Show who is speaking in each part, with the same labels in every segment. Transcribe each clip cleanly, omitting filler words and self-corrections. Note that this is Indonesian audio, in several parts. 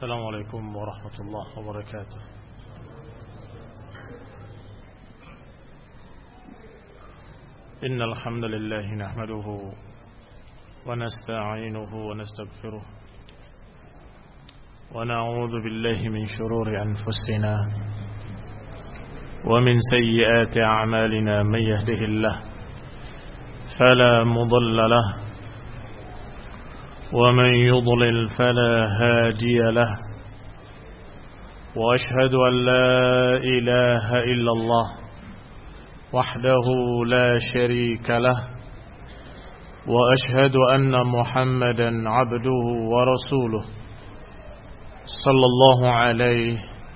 Speaker 1: السلام عليكم ورحمة الله وبركاته. إن الحمد لله نحمده ونستعينه ونستغفره ونعوذ بالله من شرور أنفسنا ومن سيئات أعمالنا. من يهده الله فلا مضل له ومن يضلل فلا هادي له، وأشهد أن لا إله إلا الله وحده لا شريك له، وأشهد أن محمدا عبده ورسوله صلى الله عليه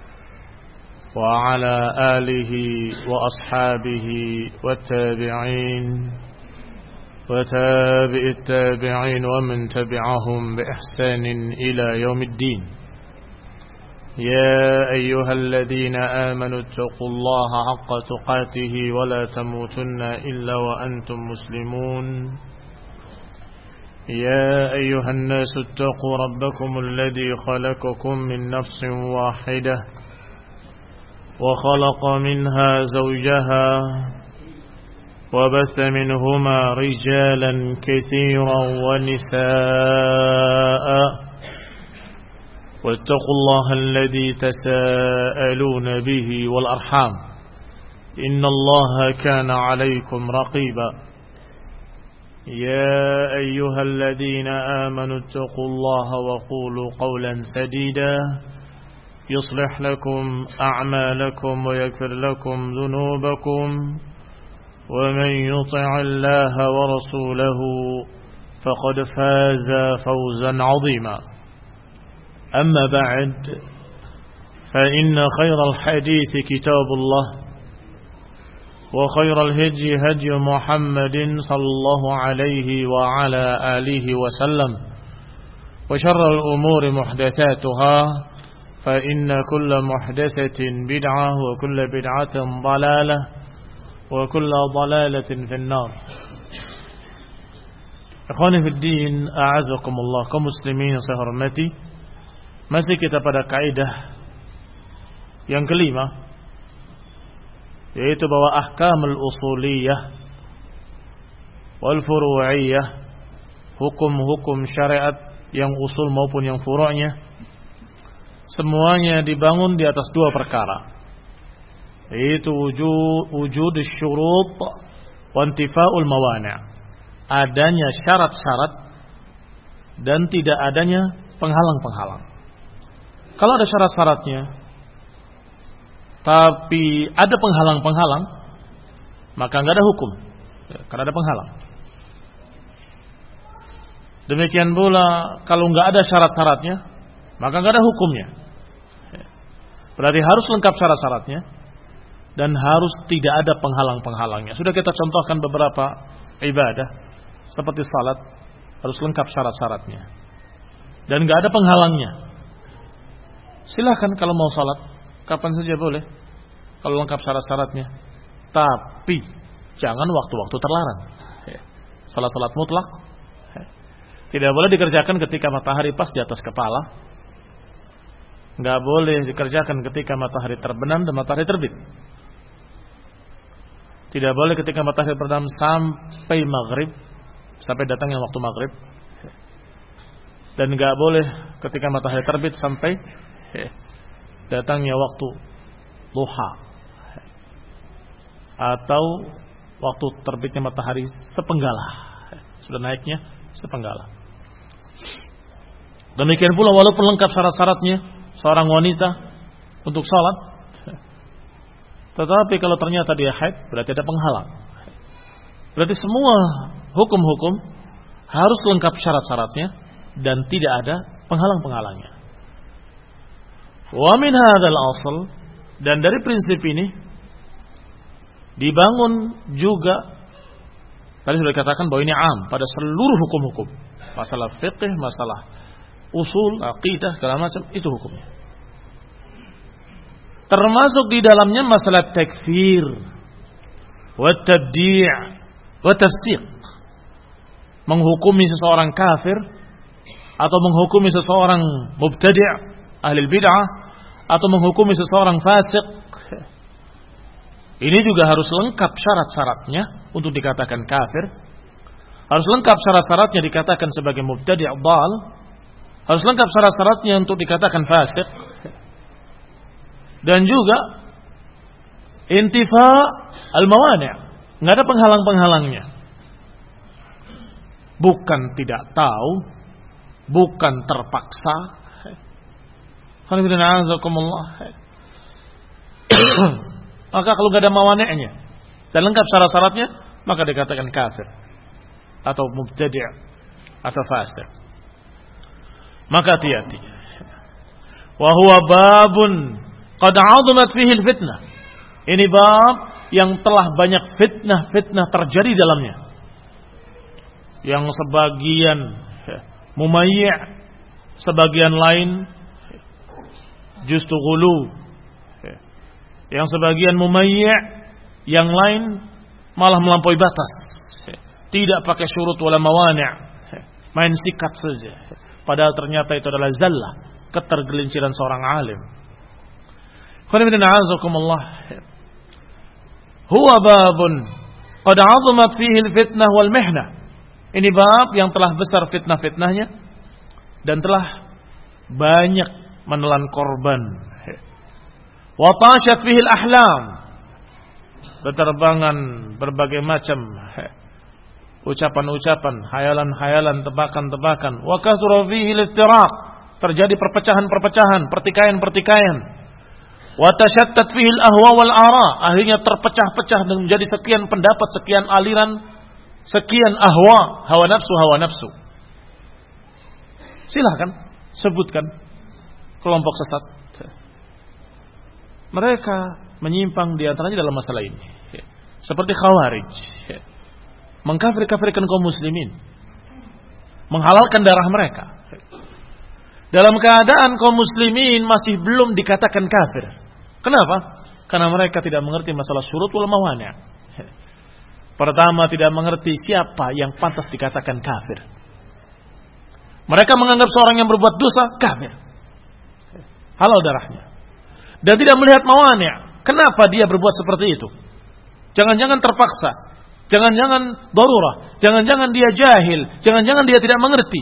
Speaker 1: وعلى آله وأصحابه والتابعين وتابع التابعين ومن تبعهم بإحسان إلى يوم الدين. يا أيها الذين آمنوا اتقوا الله حق تقاته ولا تموتن إلا وأنتم مسلمون. يا أيها الناس اتقوا ربكم الذي خلقكم من نفس واحدة وخلق منها زوجها وبث منهما رجالا كثيرا ونساء، واتقوا الله الذي تساءلون به والأرحام إن الله كان عليكم رقيبا. يا أيها الذين آمنوا اتقوا الله وقولوا قولا سديدا يصلح لكم أعمالكم ويغفر لكم ذنوبكم، ومن يطع الله ورسوله فقد فاز فوزا عظيما. أما بعد، فإن خير الحديث كتاب الله، وخير الهدي هدي محمد صلى الله عليه وعلى آله وسلم، وشر الأمور محدثاتها، فإن كل محدثة بدعة وكل بدعة ضلالة وكل ضلالة في النار. Ikhwani fi din, a'azakumullah, kaum muslimin yang saya hormati. Masih kita pada kaidah yang kelima, yaitu bahwa ahkamul usuliyah wal furu'iyah, hukum-hukum syariat yang usul maupun yang furu'nya, semuanya dibangun di atas dua perkara, yaitu wujud syurut wa intifa'ul mawani', adanya syarat-syarat dan tidak adanya penghalang-penghalang. Kalau ada syarat-syaratnya tapi ada penghalang-penghalang, maka enggak ada hukum, karena ada penghalang. Demikian pula kalau enggak ada syarat-syaratnya, maka enggak ada hukumnya. Berarti harus lengkap syarat-syaratnya dan harus tidak ada penghalang-penghalangnya. Sudah kita contohkan beberapa ibadah seperti salat, harus lengkap syarat-syaratnya dan enggak ada penghalangnya. Silahkan kalau mau salat kapan saja boleh kalau lengkap syarat-syaratnya, tapi jangan waktu-waktu terlarang. Salat-salat mutlak tidak boleh dikerjakan ketika matahari pas di atas kepala, enggak boleh dikerjakan ketika matahari terbenam dan matahari terbit. Tidak boleh ketika matahari terbenam sampai maghrib, sampai datangnya waktu maghrib. Dan enggak boleh ketika matahari terbit sampai datangnya waktu duha, atau waktu terbitnya matahari sepenggala, sudah naiknya sepenggala. Demikian pula walaupun lengkap syarat-syaratnya seorang wanita untuk sholat, tetapi kalau ternyata dia haid, berarti ada penghalang. Berarti semua hukum-hukum harus lengkap syarat-syaratnya dan tidak ada penghalang-penghalangnya. Wa min hadzal asl, dan dari prinsip ini dibangun juga, tadi sudah dikatakan bahwa ini am pada seluruh hukum-hukum, masalah fiqh, masalah usul, aqidah, segala macam itu hukumnya. Termasuk di dalamnya masalah takfir wa tabdi' wa tafsiq, menghukumi seseorang kafir atau menghukumi seseorang mubtadi' ahli bid'ah atau menghukumi seseorang fasik, ini juga harus lengkap syarat-syaratnya untuk dikatakan kafir. Harus lengkap syarat-syaratnya dikatakan sebagai mubtadi' dhal. Harus lengkap syarat-syaratnya untuk dikatakan fasik. Dan juga intifa al-mawani', enggak ada penghalang-penghalangnya. Bukan tidak tahu, bukan terpaksa. Maka kalau enggak ada mawani'nya dan lengkap syarat-syaratnya, maka dikatakan kafir atau mubtadi' atau fasik. Maka hati-hati. Wa huwa babun qad 'azumat fihi al-fitnah. Ini bab yang telah banyak fitnah-fitnah terjadi dalamnya. Yang sebagian mumayyi', sebagian lain justru ghulu. Yang sebagian mumayyi', yang lain malah melampaui batas. Tidak pakai syurut wala mawani', main sikat saja. Padahal ternyata itu adalah zallah, ketergelinciran seorang alim. Huwa babun qad 'azumat fihi al-fitnah wal mihnah. Ini bab yang telah besar fitnah-fitnahnya dan telah banyak menelan korban. Wa tashat fihi al-ahlam. Berterbangan berbagai macam ucapan-ucapan, hayalan-hayalan, tebakan-tebakan. Wa kathura fihi al-iftiraq. Terjadi perpecahan-perpecahan, pertikaian-pertikaian. Wa tashattat fihi al-ahwa wal ara. Akhirnya terpecah-pecah dan menjadi sekian pendapat, sekian aliran, sekian ahwa, hawa nafsu. Silahkan sebutkan kelompok sesat. Mereka menyimpang di antaranya dalam masalah ini. Seperti Khawarij, mengkafir-kafirkan kaum muslimin, menghalalkan darah mereka. Dalam keadaan kaum muslimin masih belum dikatakan kafir. Kenapa? Karena mereka tidak mengerti masalah syurut wal mawani'. Pertama, tidak mengerti siapa yang pantas dikatakan kafir. Mereka menganggap seorang yang berbuat dosa kafir, halal darahnya, dan tidak melihat mawani'. Kenapa dia berbuat seperti itu? Jangan-jangan terpaksa, jangan-jangan darurah, jangan-jangan dia jahil, jangan-jangan dia tidak mengerti.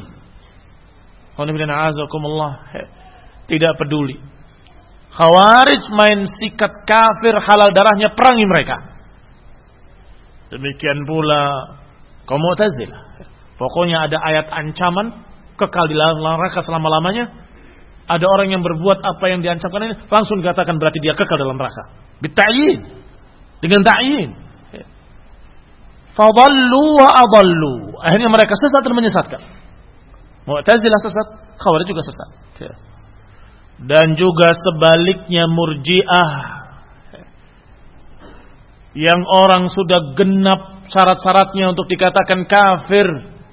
Speaker 1: Tidak peduli. Khawarij main sikat kafir, halal darahnya, perangi mereka. Demikian pula kaum Mu'tazilah. Pokoknya ada ayat ancaman kekal di neraka selama-lamanya. Ada orang yang berbuat apa yang diancamkan ini, langsung dikatakan berarti dia kekal dalam neraka. Bita'yin, dengan ta'yin. Fadallu wa adallu. Akhirnya mereka sesat dan menyesatkan. Mu'tazilah sesat, Khawarij juga sesat. Dan juga sebaliknya Murji'ah, yang orang sudah genap syarat-syaratnya untuk dikatakan kafir,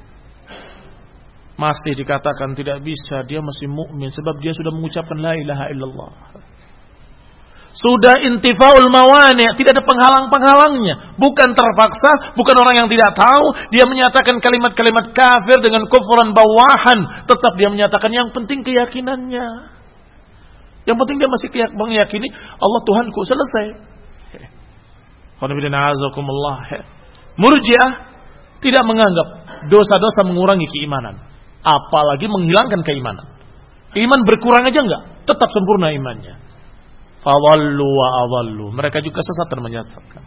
Speaker 1: masih dikatakan tidak bisa, dia masih mukmin sebab dia sudah mengucapkan la ilaha illallah. Sudah intifaul mawani', tidak ada penghalang-penghalangnya, bukan terpaksa, bukan orang yang tidak tahu, dia menyatakan kalimat-kalimat kafir dengan kufran bawahan, tetap dia menyatakan yang penting keyakinannya. Yang penting dia masih meyakini Allah Tuhanku, selesai. Murji'ah tidak menganggap dosa-dosa mengurangi keimanan, apalagi menghilangkan keimanan. Iman berkurang aja enggak, tetap sempurna imannya. Fawallu wa adallu. Mereka juga sesat dan menyesatkan.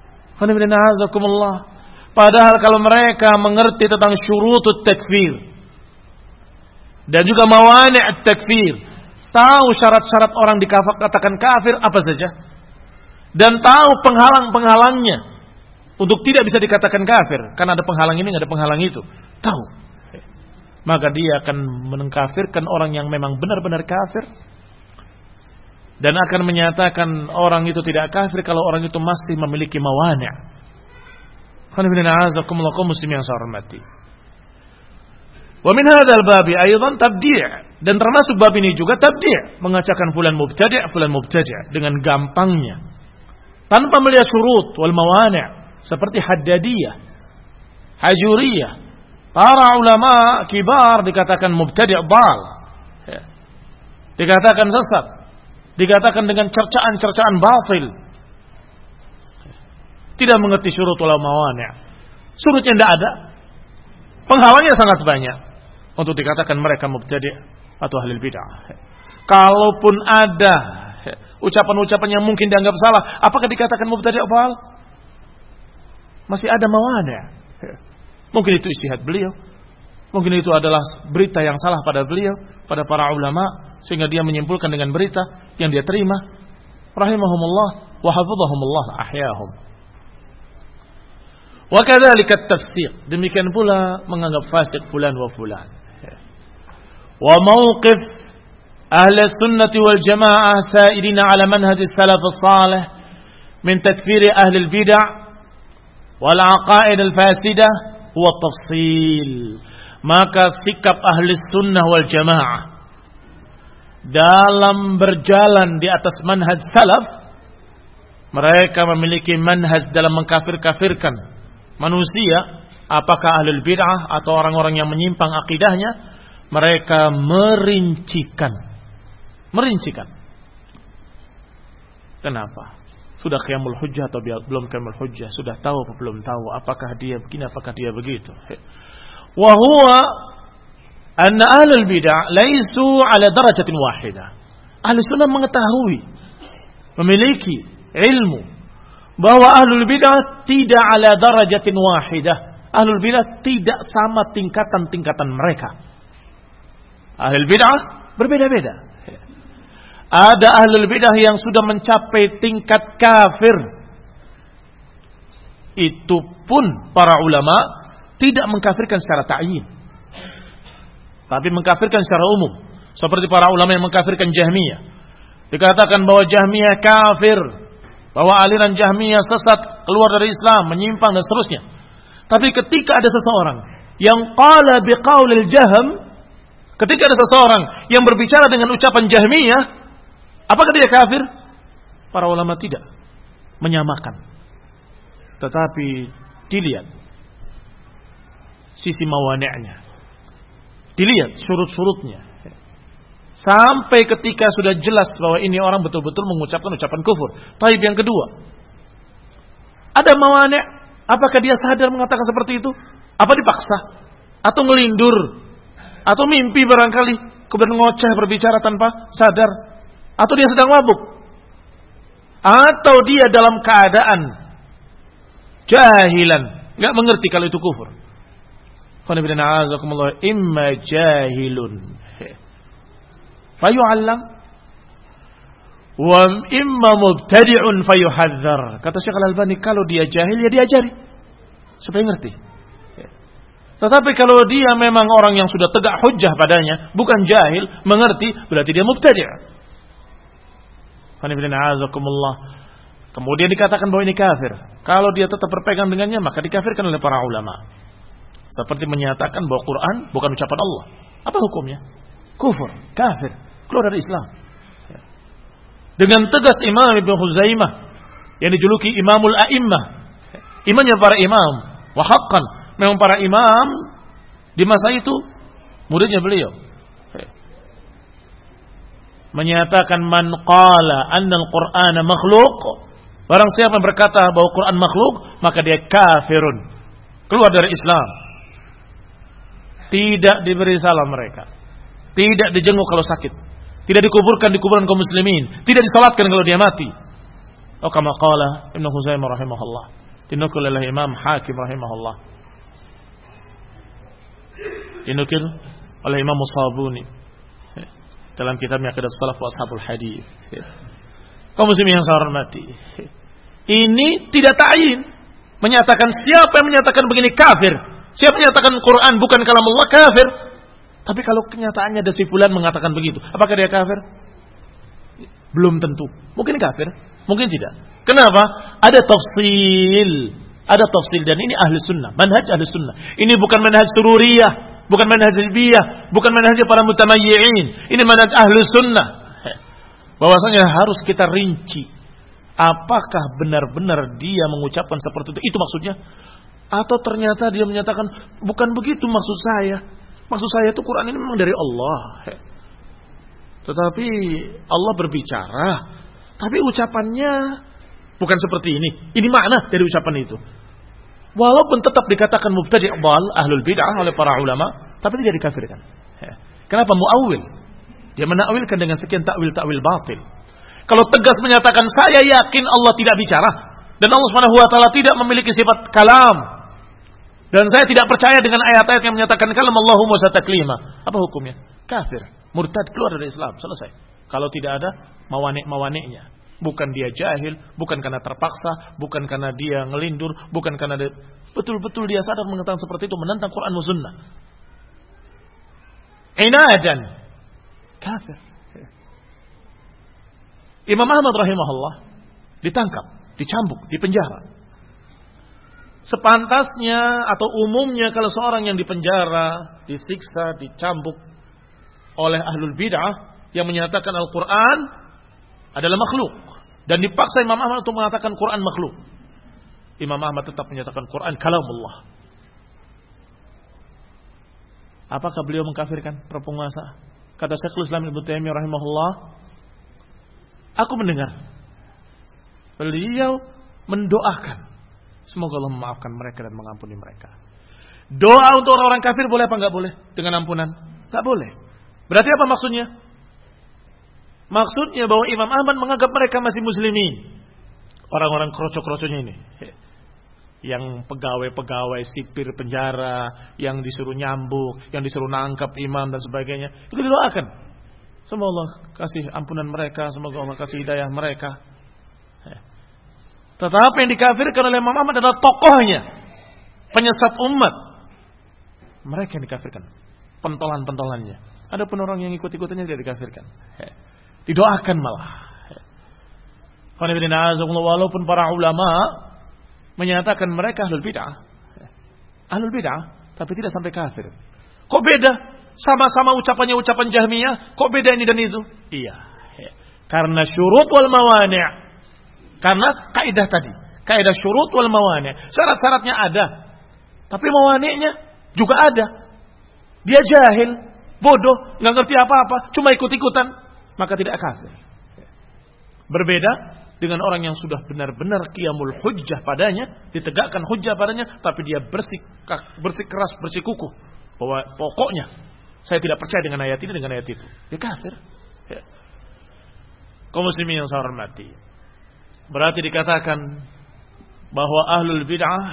Speaker 1: Padahal kalau mereka mengerti tentang syurutut takfir dan juga mawani' takfir, tahu syarat-syarat orang dikatakan kafir apa saja, dan tahu penghalang-penghalangnya untuk tidak bisa dikatakan kafir, karena ada penghalang ini, ada penghalang itu, tahu, maka dia akan mengkafirkan orang yang memang benar-benar kafir, dan akan menyatakan orang itu tidak kafir kalau orang itu masih memiliki mawani'. Muslim yang saya hormati. Wa min hadzal babi aidan tabdi', dan termasuk bab ini juga tabdi', mengatakan fulan mubtadi' dengan gampangnya tanpa melihat syurut wal mawani', seperti Haddadiyah, Hajuriyah. Para ulama kibar dikatakan mubtadi' dhal. dikatakan sesat, dikatakan dengan cercaan-cercaan batil. Tidak mengerti syurut wal mawani'. Syurutnya tidak ada, penghalangnya sangat banyak untuk dikatakan mereka mubtadi' atau ahli bid'ah. Kalaupun ada ucapan-ucapan yang mungkin dianggap salah, apakah dikatakan mubtadi' atau hal? Masih ada mawani'. Mungkin itu ijtihad beliau, mungkin itu adalah berita yang salah pada beliau, pada para ulama, sehingga dia menyimpulkan dengan berita yang dia terima. Rahimahumullah wa hafizahumullah ahyahum. Wa kadzalika at-tafsiq, demikian pula menganggap fasik fulan wa fulan. Wa mauqif ahli sunnati wal jamaah sa'idina ala manhaj as-salaf as-salih min takfir ahli al-bid'ah wal aqaid al-fasidah huwa at-tafsil. Maka sikap ahli sunnah wal jamaah dalam berjalan di atas manhaj salaf, mereka memiliki manhaj dalam mengkafir-kafirkan manusia, apakah ahlul bid'ah atau orang-orang yang menyimpang akidahnya, mereka merincikan. Kenapa? Sudah qiyamul hujjah atau belum qiyamul hujjah? Sudah tahu atau belum tahu? Apakah dia begini, apakah dia begitu? Wa huwa anna ahlul bid'ah laisu ala darajatin wahidah. Ahli sunnah mengetahui, memiliki ilmu bahwa ahlul bid'ah tidak ala darajatin wahidah. Ahlul bid'ah tidak sama tingkatan-tingkatan mereka. Ahlul bid'ah berbeda-beda. Ada ahlul bid'ah yang sudah mencapai tingkat kafir. Itu pun para ulama tidak mengkafirkan secara ta'yin, tapi mengkafirkan secara umum. Seperti para ulama yang mengkafirkan Jahmiyah. Dikatakan bahwa Jahmiyah kafir, bahwa aliran Jahmiyah sesat, keluar dari Islam, menyimpang dan seterusnya. Tapi ketika ada seseorang yang qala biqaulil Jahm, ketika ada seseorang yang berbicara dengan ucapan Jahmiyah, apakah dia kafir? Para ulama tidak menyamakan. Tetapi dilihat sisi mawani'nya, dilihat syurut-syurutnya, sampai ketika sudah jelas bahwa ini orang betul-betul mengucapkan ucapan kufur. Taib yang kedua, ada mawani', apakah dia sadar mengatakan seperti itu? Apa dipaksa? Atau ngelindur? Atau mimpi barangkali, kemudian ngoceh berbicara tanpa sadar? Atau dia sedang mabuk? Atau dia dalam keadaan jahilan, gak mengerti kalau itu kufur? Imma jahilun fayu'allam wa imma mubtadi'un fayuhadzar. Kata Syekh Al-Albani, kalau dia jahil ya diajari supaya ngerti. Tetapi kalau dia memang orang yang sudah tegak hujjah padanya, bukan jahil, mengerti, berarti dia mubtadi'. Kemudian dikatakan bahwa ini kafir. Kalau dia tetap berpegang dengannya, maka dikafirkan oleh para ulama. Seperti menyatakan bahwa Quran bukan ucapan Allah. Apa hukumnya? Kufur, kafir, keluar dari Islam. Dengan tegas Imam Ibn Khuzaimah yang dijuluki Imamul A'immah, imamnya para imam, wa haqqan, memang para imam di masa itu muridnya beliau, menyatakan man qala anna al-Qur'ana makhluq, barang siapa yang berkata bahwa Quran makhluk, maka dia kafirun, keluar dari Islam. Tidak diberi salam mereka, tidak dijenguk kalau sakit, tidak dikuburkan di kuburan kaum muslimin, tidak disalatkan kalau dia mati. Oh, kama qala Ibnu Khuzaimah rahimahullah, dinukil oleh Imam Hakim rahimahullah, dinukil oleh Imam Musabuni dalam kitabnya Aqidah Salaf wa Ashabul Hadis. Kaum muslimin yang saya hormati, ini tidak ta'yin menyatakan siapa yang menyatakan begini kafir. Siapa menyatakan Quran bukan kalamullah kafir. Tapi kalau kenyataannya ada si fulan mengatakan begitu, apakah dia kafir? Belum tentu. Mungkin kafir, mungkin tidak. Kenapa? Ada tafsil. Ada tafsil, dan ini ahli sunnah, manhaj ahli sunnah. Ini bukan manhaj sururiyah, bukan manhaj ilbiyah, bukan manhaj para mutamayyi'in. Ini manhaj ahli sunnah. Bahwasanya harus kita rinci, apakah benar-benar dia mengucapkan seperti itu? Itu maksudnya. Atau ternyata dia menyatakan bukan begitu maksud saya. Maksud saya itu Quran ini memang dari Allah. Tetapi Allah berbicara, tapi ucapannya bukan seperti ini. Ini makna dari ucapan itu. Walaupun tetap dikatakan mubtadi' dhal, ahlul bid'ah oleh para ulama, tapi tidak dikafirkan. Kenapa? Mu'awwil. Dia menakwilkan dengan sekian takwil-takwil batil. Kalau tegas menyatakan saya yakin Allah tidak bicara dan Allah Subhanahu wa taala tidak memiliki sifat kalam, dan saya tidak percaya dengan ayat-ayat yang menyatakan kalam Allahumma sataklima, apa hukumnya? Kafir, murtad, keluar dari Islam, selesai. Kalau tidak ada mawani'-mawani'nya. Bukan dia jahil, bukan karena terpaksa, bukan karena dia ngelindur, bukan karena dia, betul-betul dia sadar mengatakan seperti itu, menentang Quran dan Sunnah. Inadan, kafir. Imam Ahmad rahimahullah ditangkap, dicambuk, dipenjara. Sepantasnya atau umumnya kalau seorang yang dipenjara, disiksa, dicambuk oleh ahlul bid'ah yang menyatakan Al-Quran adalah makhluk, dan dipaksa Imam Ahmad untuk mengatakan Quran makhluk, Imam Ahmad tetap menyatakan Quran kalamullah. Apakah beliau mengkafirkan para penguasa? Kata Syekhul Islam Ibnu Taimiyah rahimahullah, aku mendengar beliau mendoakan semoga Allah memaafkan mereka dan mengampuni mereka. Doa untuk orang-orang kafir boleh apa enggak boleh dengan ampunan? Enggak boleh. Berarti apa maksudnya? Maksudnya bahwa Imam Ahmad menganggap mereka masih muslimin. Orang-orang kroco-kroconya ini, yang pegawai-pegawai sipir penjara, yang disuruh nyambuk, yang disuruh nangkap imam dan sebagainya, itu didoakan. Semoga Allah kasih ampunan mereka, semoga Allah kasih hidayah mereka. Tetapi yang dikafirkan oleh Imam Ahmad adalah tokohnya, penyesat umat. Mereka yang dikafirkan, pentolan-pentolannya. Adapun orang yang ikut-ikutannya tidak dikafirkan, didoakan malah. Walaupun para ulama menyatakan mereka ahlul bid'ah, tapi tidak sampai kafir. Kok beda? Sama-sama ucapannya ucapan Jahmiyah, kok beda ini dan itu? Iya, karena syurut wal mawani'. Karena kaidah tadi, kaidah syurut wal mawani', syarat-syaratnya ada, tapi mawani'nya juga ada. Dia jahil, bodoh, nggak ngerti apa-apa, cuma ikut-ikutan, maka tidak kafir. Berbeda dengan orang yang sudah benar-benar qiyamul hujjah padanya, ditegakkan hujjah padanya, tapi dia bersikeras, bersikukuh bahwa pokoknya saya tidak percaya dengan ayat ini, dengan ayat itu. Dia kafir. Kaum muslimin yang saya hormati, berarti dikatakan bahwa ahlul bid'ah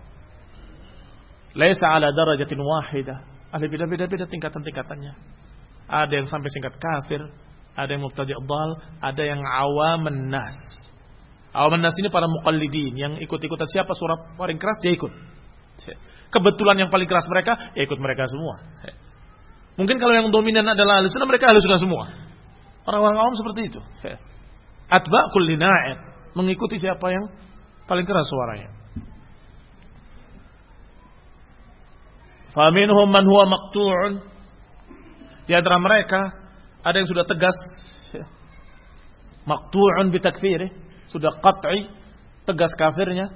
Speaker 1: laisa ala darajatin wahidah. Ahli bid'ah beda-beda tingkatan-tingkatannya. Ada yang sampai tingkat kafir, ada yang mubtadi' dhal, ada yang awaman nas. Awaman nas ini para muqallidin yang ikut-ikutan siapa surat paling keras dia ikut. Kebetulan yang paling keras mereka, ya ikut mereka semua. Mungkin kalau yang dominan adalah ahli sunnah, mereka ahli sunnah semua. Orang-orang awam seperti itu. Atba' kulli na'id, mengikuti siapa yang paling keras suaranya. Faminhum man huwa maqtu'un, di antara mereka ada yang sudah tegas, maqtu'un bitakfirih, sudah qat'i, tegas kafirnya.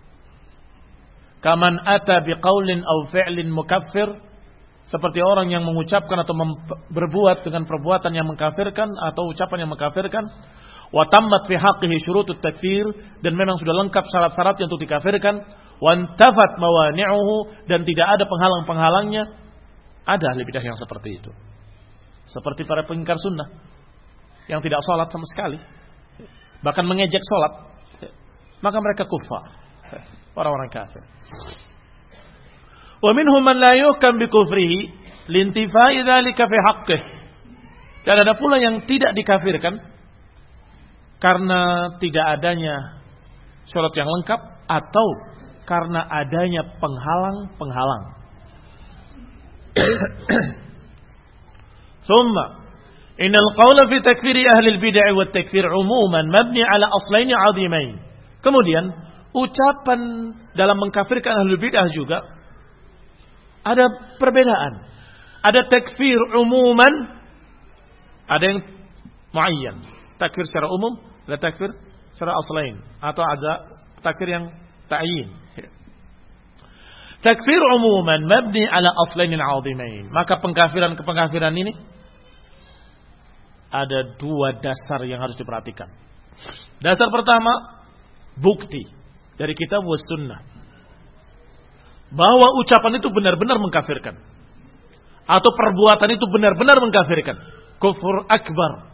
Speaker 1: Kaman ata biqaulin aw fi'lin mukaffir, seperti orang yang mengucapkan atau berbuat dengan perbuatan yang mengkafirkan atau ucapan yang mengkafirkan. Wa tammat fi haqqihi syurutut takfir, dan memang sudah lengkap syarat-syaratnya untuk dikafirkan. Wa antafat mawani'uhu, dan tidak ada penghalang-penghalangnya. Ada ahli bidah yang seperti itu. Seperti para pengingkar sunnah yang tidak sholat sama sekali, bahkan mengejek sholat, maka mereka kufar, orang-orang kafir. Wa minhum man la yuhkam bi kufrihi lintifai dzalika fi haqqihi, dan ada pula yang tidak dikafirkan karena tidak adanya syarat yang lengkap atau karena adanya penghalang-penghalang. Thumma innal qawla fi takfiri ahli al-bid'ah wa at-takfir umuman mabni ala aslaini 'azimain. Kemudian ucapan dalam mengkafirkan ahli bid'ah juga ada perbedaan. Ada takfir umuman, ada yang muayyan, takfir secara umum, ada takfir secara aslain, atau ada takfir yang ta'yin. Takfir umuman mabni ala aslainin 'azimain. Maka pengkafiran ini ada dua dasar yang harus diperhatikan. Dasar pertama, bukti dari kitab was sunnah bahwa ucapan itu benar-benar mengkafirkan atau perbuatan itu benar-benar mengkafirkan. Kufur akbar.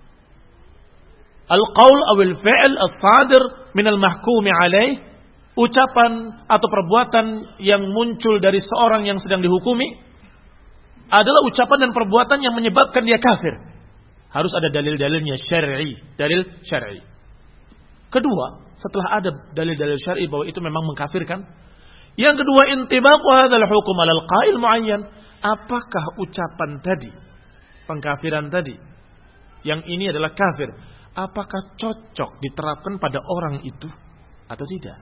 Speaker 1: Al-qaul awil fi'l as-sadir min al-mahkumi alaih, ucapan atau perbuatan yang muncul dari seorang yang sedang dihukumi adalah ucapan dan perbuatan yang menyebabkan dia kafir. Harus ada dalil-dalilnya syar'i, dalil syar'i. Kedua, setelah ada dalil-dalil syar'i bahwa itu memang mengkafirkan, yang kedua, intibaqu hadzal hukum 'alal qail muayyan. Apakah ucapan tadi, pengkafiran tadi, yang ini adalah kafir, apakah cocok diterapkan pada orang itu atau tidak?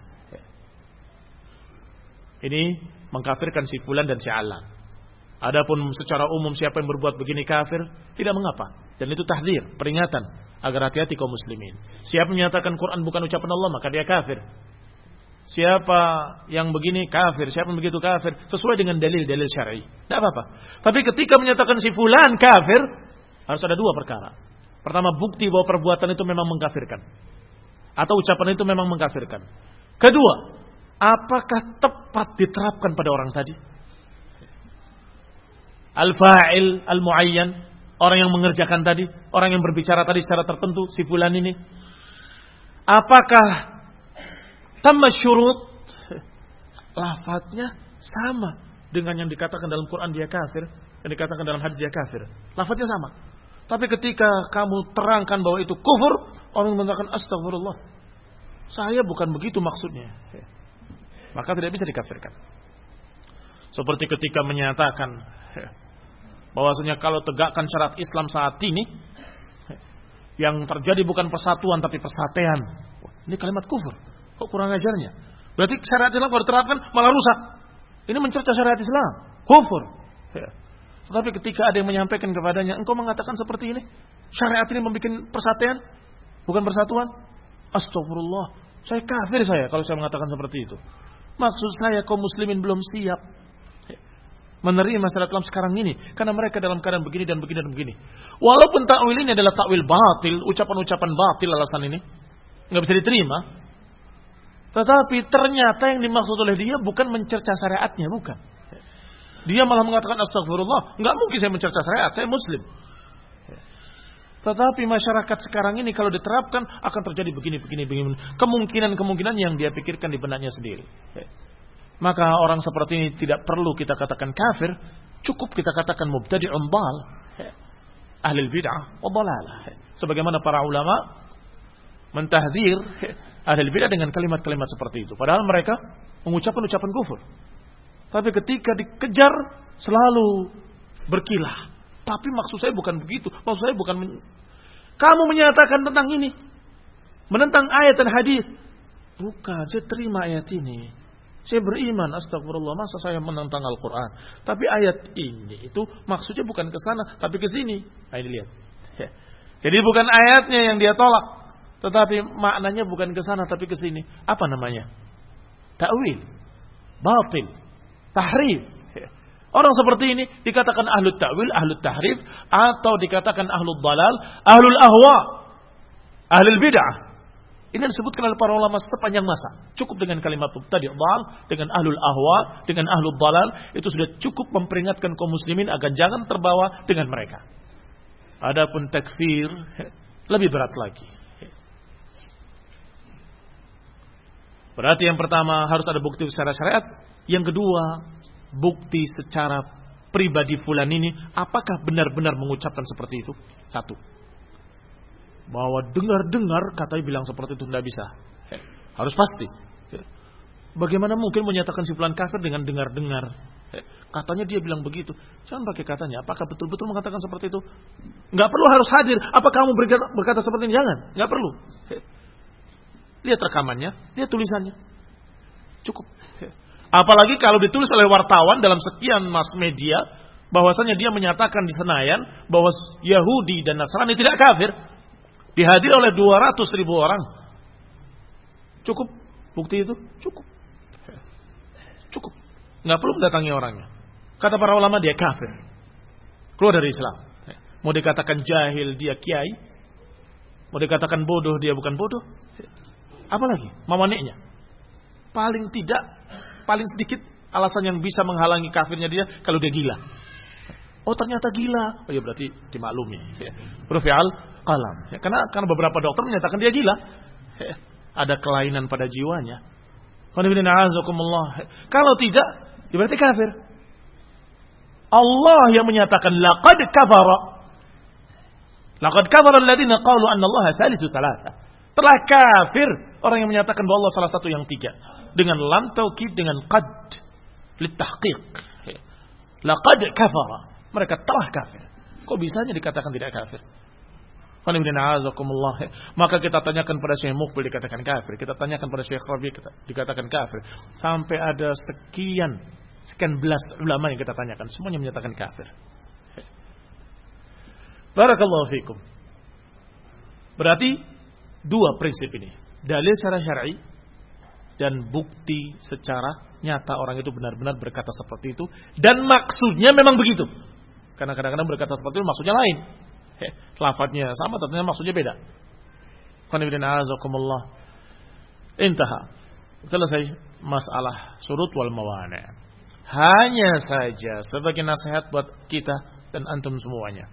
Speaker 1: Ini mengkafirkan si fulan dan si alan. Adapun secara umum siapa yang berbuat begini kafir, tidak mengapa. Dan itu tahdzir, peringatan agar hati-hati kaum muslimin. Siapa menyatakan Quran bukan ucapan Allah, maka dia kafir. Siapa yang begini kafir, siapa yang begitu kafir, sesuai dengan dalil-dalil syar'i. Tidak apa-apa. Tapi ketika menyatakan si fulan kafir, harus ada dua perkara. Pertama, bukti bahwa perbuatan itu memang mengkafirkan, atau ucapan itu memang mengkafirkan. Kedua, apakah tepat diterapkan pada orang tadi? Al-fa'il, al-muayyan, orang yang mengerjakan tadi, orang yang berbicara tadi secara tertentu, si fulan ini. Apakah tamma syurut, lafadznya sama dengan yang dikatakan dalam Quran dia kafir, yang dikatakan dalam hadis dia kafir. Lafadznya sama. Tapi ketika kamu terangkan bahwa itu kufur, orang mengatakan astagfirullah, saya bukan begitu maksudnya, maka tidak bisa dikafirkan. Seperti ketika menyatakan bahwasanya kalau tegakkan syariat Islam saat ini, yang terjadi bukan persatuan tapi persatuan. Ini kalimat kufur. Kok kurang ajarnya? Berarti syariat Islam kalau diterapkan malah rusak. Ini mencerca syariat Islam. Kufur. Tetapi ketika ada yang menyampaikan kepadanya, engkau mengatakan seperti ini, syariat ini membuat persatuan, bukan persatuan. Astagfirullah, saya kafir saya kalau saya mengatakan seperti itu. Maksud saya kaum muslimin belum siap menerima syariat Islam sekarang ini, karena mereka dalam keadaan begini dan begini dan begini. Walaupun takwil ini adalah takwil batil, ucapan-ucapan batil alasan ini nggak bisa diterima, tetapi ternyata yang dimaksud oleh dia bukan mencerca syariatnya, bukan. Dia malah mengatakan astagfirullah, nggak mungkin saya mencerca syariat, saya muslim. Tetapi masyarakat sekarang ini kalau diterapkan akan terjadi begini. Kemungkinan yang dia pikirkan di benaknya sendiri. Maka orang seperti ini tidak perlu kita katakan kafir, cukup kita katakan mubtadi'un dhal, ahli bid'ah wa dhalalah. Sebagaimana para ulama mentahdzir ahli bid'ah dengan kalimat-kalimat seperti itu. Padahal mereka mengucapkan ucapan kufur. Tapi ketika dikejar selalu berkilah. Tapi maksud saya bukan begitu. Maksud saya bukan kamu menyatakan tentang ini, menentang ayat dan hadis. Bukan, saya terima ayat ini. Saya beriman, astagfirullah, masa saya menentang Al-Quran. Tapi ayat ini itu maksudnya bukan ke sana, tapi ke sini. Nah, ini lihat. Jadi bukan ayatnya yang dia tolak, tetapi maknanya bukan ke sana, tapi ke sini. Apa namanya? Ta'wil, batil, tahrif. Orang seperti ini dikatakan ahlut ta'wil, ahlut tahrif, atau dikatakan ahlul dalal, ahlul ahwa, ahlul bid'ah. Ini disebutkan oleh para ulama sepanjang masa. Cukup dengan kalimat mubtadi' dhal, dengan ahlul ahwa, dengan ahlul dalal, itu sudah cukup memperingatkan kaum muslimin agar jangan terbawa dengan mereka. Adapun takfir lebih berat lagi. Berarti yang pertama harus ada bukti secara syariat, yang kedua bukti secara pribadi fulan ini apakah benar-benar mengucapkan seperti itu. Satu, bahwa dengar-dengar katanya bilang seperti itu, tidak bisa. Harus pasti. Bagaimana mungkin menyatakan si fulan kafir dengan dengar-dengar? Katanya dia bilang begitu. Jangan pakai katanya. Apakah betul-betul mengatakan seperti itu? Nggak perlu harus hadir. Apa kamu berkata seperti ini? Jangan. Nggak perlu. Lihat rekamannya, lihat tulisannya. Cukup. Apalagi kalau ditulis oleh wartawan dalam sekian mass media, bahwasanya dia menyatakan di Senayan bahwa Yahudi dan Nasrani tidak kafir. Dihadiri oleh 200.000 orang. Cukup bukti itu? Cukup. Cukup. Nggak perlu mendatangi orangnya. Kata para ulama dia kafir. Keluar dari Islam. Mau dikatakan jahil, dia kiai. Mau dikatakan bodoh, dia bukan bodoh. Apalagi mamaneknya. Paling tidak, paling sedikit alasan yang bisa menghalangi kafirnya dia kalau dia gila. Oh ternyata gila. Oh ya berarti dimaklumi. Rufi'al qalam. Karena beberapa dokter menyatakan dia gila. Ada kelainan pada jiwanya. Kalau tidak, ya berarti kafir. Allah yang menyatakan laqad kafara alladziina qalu anna Allaha thalithu thalatha. Telah kafir orang yang menyatakan bahwa Allah salah satu yang tiga. Dengan lam taukid, dengan qad litahqiq. Laqad kafara. Mereka telah kafir. Kok bisanya dikatakan tidak kafir? Maka kita tanyakan pada Syekh Muqbil dikatakan kafir. Kita tanyakan pada Syekh Rabi dikatakan kafir. Sampai ada sekian belas ulama yang kita tanyakan. Semuanya menyatakan kafir. Barakallahu fikum. Berarti dua prinsip ini. Dalil secara syar'i dan bukti secara nyata orang itu benar-benar berkata seperti itu. Dan maksudnya memang begitu. Karena kadang-kadang berkata seperti itu maksudnya lain. Lafadznya sama, ternyata maksudnya beda. Intaha. Selesai masalah surut wal mawani'. Hanya saja sebagai nasihat buat kita dan antum semuanya,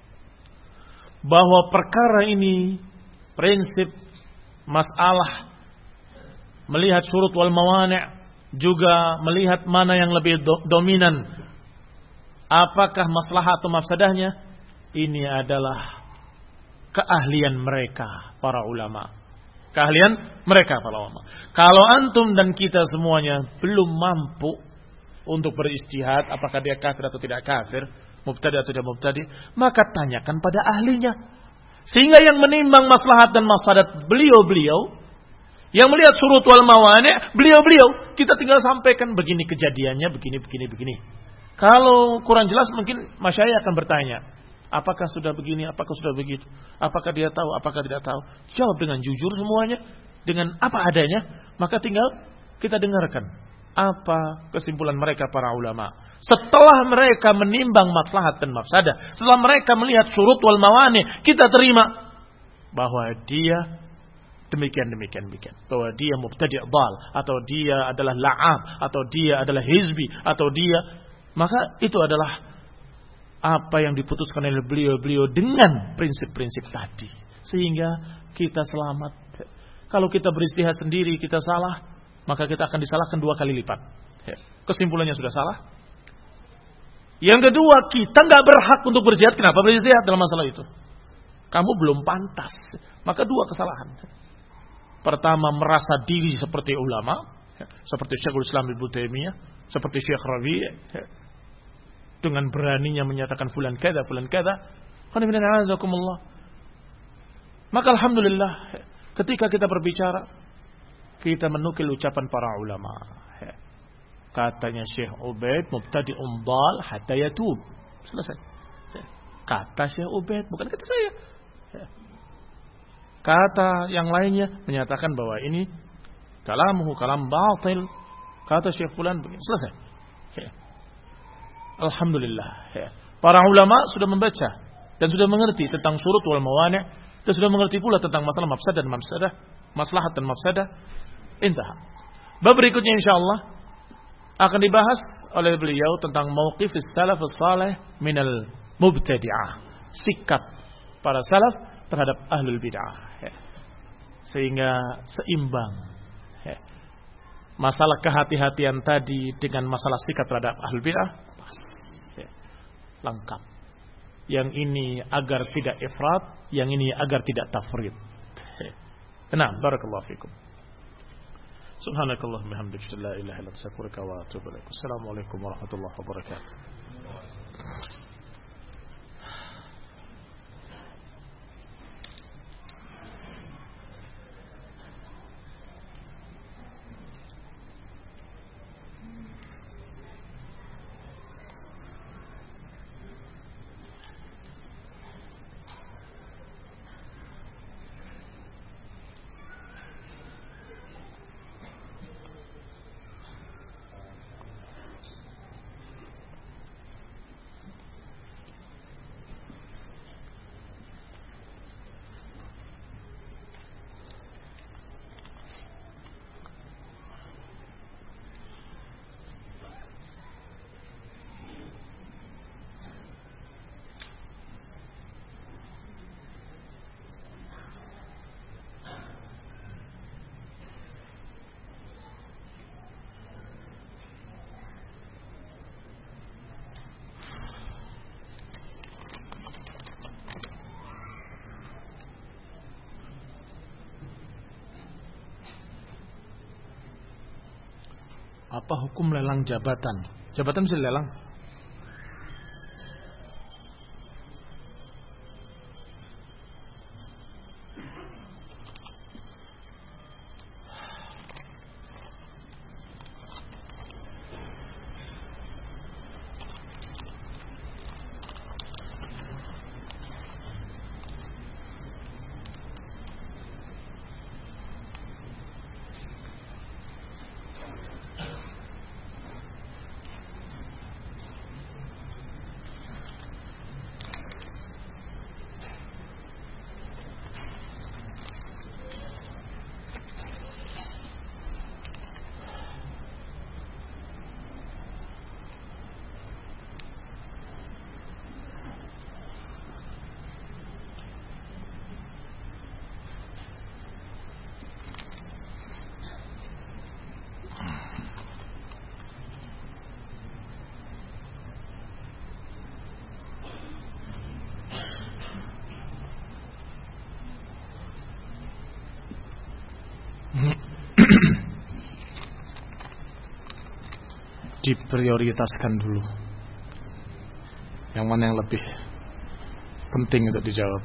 Speaker 1: bahwa perkara ini, prinsip masalah melihat surut wal mawani', juga melihat mana yang lebih dominan, apakah maslahat atau mafsadahnya, ini adalah keahlian mereka para ulama. Keahlian mereka para ulama. Kalau antum dan kita semuanya belum mampu untuk beristihad apakah dia kafir atau tidak kafir, mubtadi atau tidak mubtadi, maka tanyakan pada ahlinya. Sehingga yang menimbang maslahat dan mafsadat beliau-beliau, yang melihat surut wal mawani', beliau-beliau, kita tinggal sampaikan begini kejadiannya, begini. Kalau kurang jelas mungkin masyayikh akan bertanya, apakah sudah begini, apakah sudah begitu, apakah dia tahu, apakah tidak tahu. Jawab dengan jujur semuanya, dengan apa adanya, maka tinggal kita dengarkan apa kesimpulan mereka para ulama. Setelah mereka menimbang maslahat dan mafsadah, setelah mereka melihat surut wal mawani', kita terima bahwa dia demikian. Bahwa dia mubtadi' dhal, atau dia adalah la'ab, atau dia adalah hizbi, atau dia, maka itu adalah apa yang diputuskan oleh beliau-beliau dengan prinsip-prinsip tadi. Sehingga kita selamat. Kalau kita beristihad sendiri, kita salah, maka kita akan disalahkan 2 kali lipat. Kesimpulannya sudah salah. Yang kedua, kita nggak berhak untuk berjihad. Kenapa berjihad dalam masalah itu? Kamu belum pantas. Maka 2 kesalahan. Pertama, merasa diri seperti ulama, seperti Syekhul Islam Ibnu Taimiyah, seperti Syekh Rabi', dengan beraninya menyatakan fulan kada. Maka alhamdulillah, ketika kita berbicara, kita menukil ucapan para ulama. Katanya Syekh Ubaid, mubtadi'un dhal hatta yatub. Selesai. Kata Syekh Ubaid, bukan kata saya. Kata yang lainnya menyatakan bahwa ini kalamuhu kalam batil. Kata Syekh fulan begini. Selesai. Alhamdulillah. Para ulama sudah membaca dan sudah mengerti tentang surut wal mawani', dan sudah mengerti pula tentang masalah mafsadah dan mafsadah, maslahat dan mafsadah. Intah. Bab berikutnya insyaallah akan dibahas oleh beliau tentang mauqif salafus salih minal mubtadi'ah. Sikap para salaf terhadap ahlul bid'ah. Sehingga seimbang. Masalah kehati-hatian tadi dengan masalah sikap terhadap ahlul bid'ah lengkap. Yang ini agar tidak ifrat, yang ini agar tidak tafrid. Nah, barakallahu fikum. Subhanakallahumma bihamdika la ilaha illa anta astaghfiruka wa atubu ilaik. Assalamualaikum warahmatullahi wabarakatuh. Apa hukum lelang jabatan? Jabatan bisa dilelang? Diprioritaskan dulu. Yang mana yang lebih penting untuk dijawab?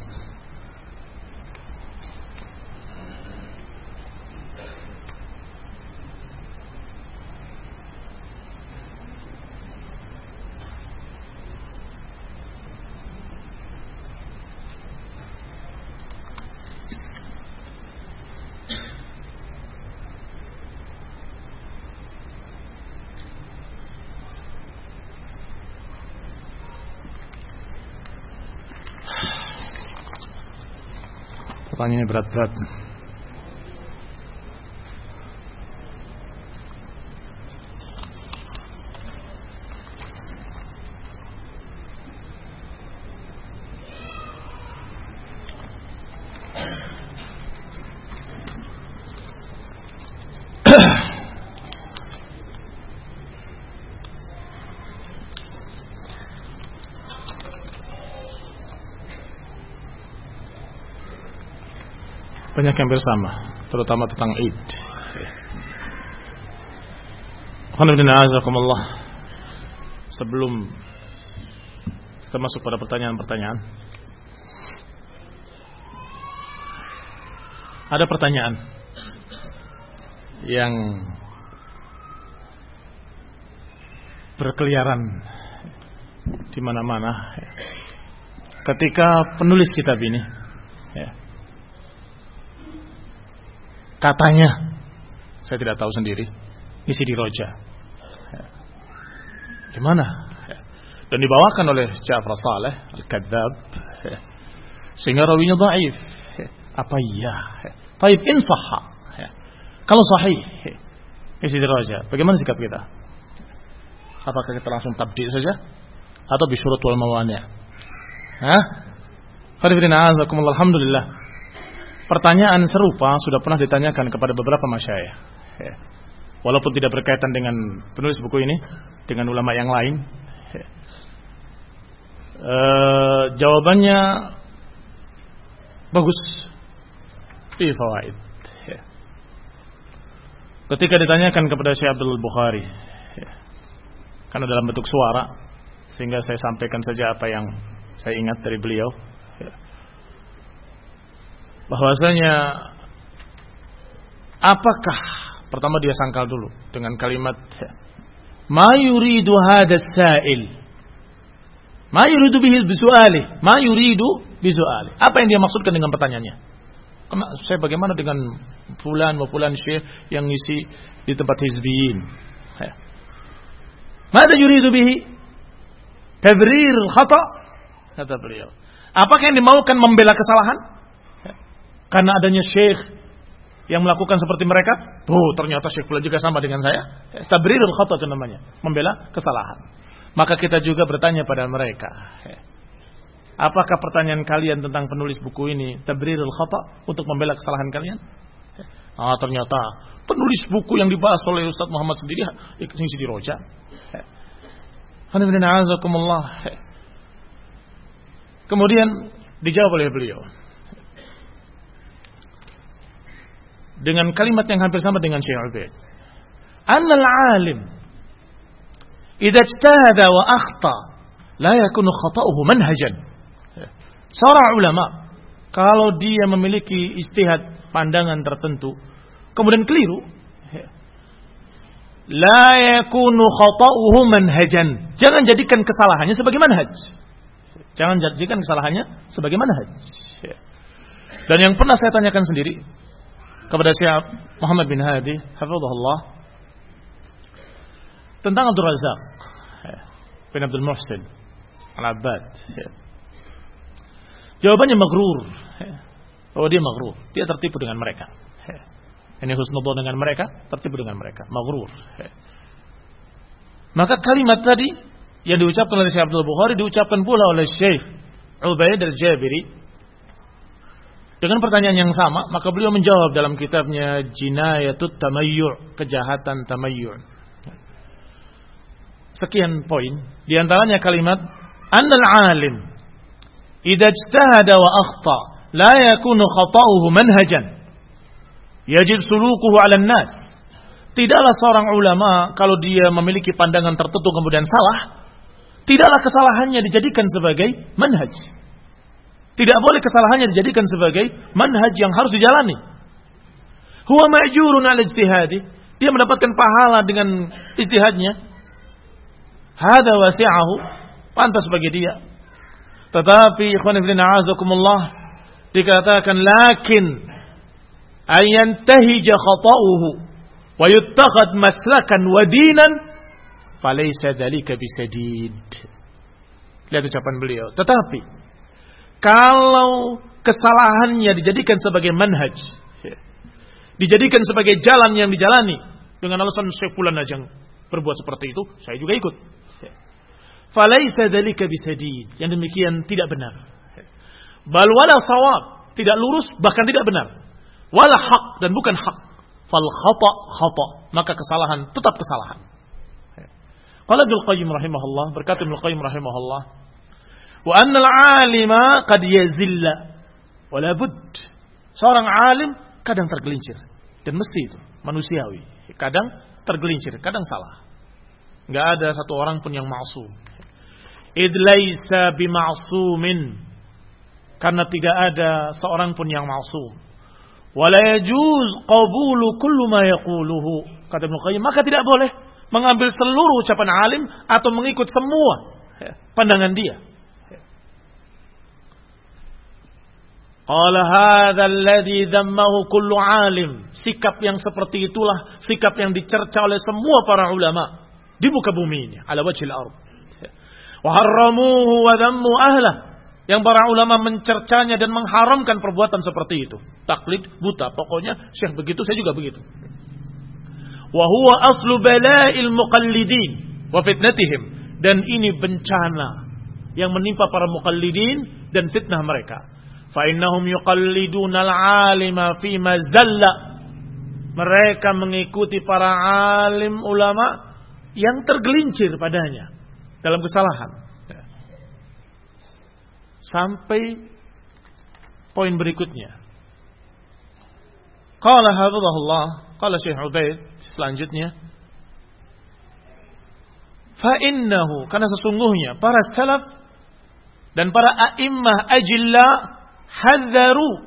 Speaker 1: Pertanyaannya berat-berat. Banyak yang bersama, terutama tentang Id. Alhamdulillah. Sebelum kita masuk pada pertanyaan-pertanyaan, ada pertanyaan yang berkeliaran di mana-mana ketika penulis kitab ini, katanya, saya tidak tahu sendiri, isi di roja. Gimana? Dan dibawakan oleh Ja'far Saleh Al-Kadzab, sehingga rawinya dhaif. Apa iya? Taib in sahha. Kalau sahih, isi di roja, bagaimana sikap kita? Apakah kita langsung tabdi' saja atau bisyurut wal mawani'? Alhamdulillah. Pertanyaan serupa sudah pernah ditanyakan kepada beberapa masyayikh. Walaupun tidak berkaitan dengan penulis buku ini, dengan ulama yang lain. Jawabannya bagus. Fi fawaid. Ketika ditanyakan kepada Syekh Abdul Bukhari, karena dalam bentuk suara, sehingga saya sampaikan saja apa yang saya ingat dari beliau. Bahwasanya apakah, pertama dia sangkal dulu dengan kalimat ma yuridu hadas sa'il, ma yuridu bihi bisu'ali, ma yuridu bisu'ali, apa yang dia maksudkan dengan pertanyaannya? Karena saya bagaimana dengan fulan wa fulan syekh yang ngisi di tempat hizbiyin, mada yuridu bihi tabrir al-khata', kata beliau, apakah yang dimaukan membela kesalahan? Karena adanya syekh yang melakukan seperti mereka, ternyata syekh pula juga sama dengan saya. Tabrirul khata' itu namanya, membela kesalahan. Maka kita juga bertanya pada mereka, apakah pertanyaan kalian tentang penulis buku ini tabrirul khata' untuk membela kesalahan kalian? Ternyata penulis buku yang dibahas oleh Ustaz Muhammad sendiri isi di roja. Kemudian dijawab oleh beliau dengan kalimat yang hampir sama dengan Syekh Ubaid. Annal alim idza ijtahada wa akhta la yakunu khata'uhu manhajan. Seorang ulama kalau dia memiliki ijtihad pandangan tertentu kemudian keliru, la yakunu khata'uhu manhajan. Jangan jadikan kesalahannya sebagai manhaj. Jangan jadikan kesalahannya sebagai manhaj. Dan yang pernah saya tanyakan sendiri kepada Syekh Muhammad bin Hadi hafizahullah tentang Abdul Razak bin Abdul Muhsin Al-Abbad. Jawabannya maghrur. Bahwa dia maghrur, dia tertipu dengan mereka. Ini husnudzon dengan mereka, tertipu dengan mereka, maghrur. Maka kalimat tadi yang diucapkan oleh Syekh Abdul Bukhari diucapkan pula oleh Syekh Ubaid al-Jabiri dengan pertanyaan yang sama, maka beliau menjawab dalam kitabnya Jinayatut Tamayyu', kejahatan tamayyu'. Sekian poin, di antaranya kalimat annal alim idza ijtahada wa akhta la yakunu khata'uhu manhajan yajib sulukuhu 'ala an-nas. Tidaklah seorang ulama kalau dia memiliki pandangan tertentu kemudian salah, tidaklah kesalahannya dijadikan sebagai manhaj. Tidak boleh kesalahannya dijadikan sebagai manhaj yang harus dijalani. Huwa ma'jurun 'ala ijtihadi, dia mendapatkan pahala dengan ijtihadnya. Hada wasi'ahu, pantas bagi dia. Tetapi ikhwan fillah a'azakumullah, dikatakan lakin ayantahija khata'uhu wa yuttakhad maslakan wa dinan falaysa dzalika bisadid. Lihat ucapan beliau. Tetapi kalau kesalahannya dijadikan sebagai manhaj, dijadikan sebagai jalan yang dijalani dengan alasan Syekh fulan aja berbuat seperti itu, saya juga ikut. Falaysa dzalika bisadid. Yang demikian tidak benar. Bal wala shawab, tidak lurus bahkan tidak benar. Wala haq, dan bukan hak. Fal khata' khata', maka kesalahan tetap kesalahan. Qala Ibnu Qayyim rahimahullah, berkata Ibnu Qayyim rahimahullah, wa annal 'alima qad yazilla wala bud. Seorang alim kadang tergelincir, dan mesti itu manusiawi. Kadang tergelincir, kadang salah. Enggak ada satu orang pun yang ma'sum. Id laisa bima'sumin, karena tidak ada seorang pun yang ma'sum. Wala yajuz qabulu kullu ma yaquluhu, kata Ibnu Qayyim, maka tidak boleh mengambil seluruh ucapan alim atau mengikut semua pandangan dia. Qala hadza alladhi dhammahu kullu alim. Sikap yang seperti itulah sikap yang dicerca oleh semua para ulama di muka bumi ini, ala wajhil ardh. Wa harramuhu wa dhammu ahlah. Yang para ulama mencercanya dan mengharamkan perbuatan seperti itu. Taklid buta, pokoknya syekh begitu, saya juga begitu. Wa huwa aslu bala'il muqallidin wa fitnatihim. Dan ini bencana yang menimpa para muqallidin dan fitnah mereka. Fa innahum yuqalliduna al-'alima fi ma zalla. Mereka mengikuti para alim ulama yang tergelincir padanya dalam kesalahan. Sampai poin berikutnya. Qala hafizahullah, qala Syekh Ubaid selanjutnya, fa innahu, karena sesungguhnya para salaf dan para a'immah ajilla hadzaru,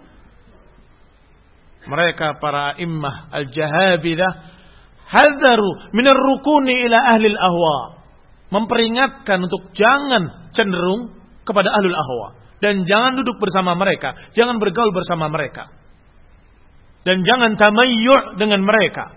Speaker 1: mereka para a'immah al-jahabidah hadzaru min ar-rukuni ila ahli al-ahwa, memperingatkan untuk jangan cenderung kepada ahlul ahwa, dan jangan duduk bersama mereka, jangan bergaul bersama mereka, dan jangan tamayyu' dengan mereka.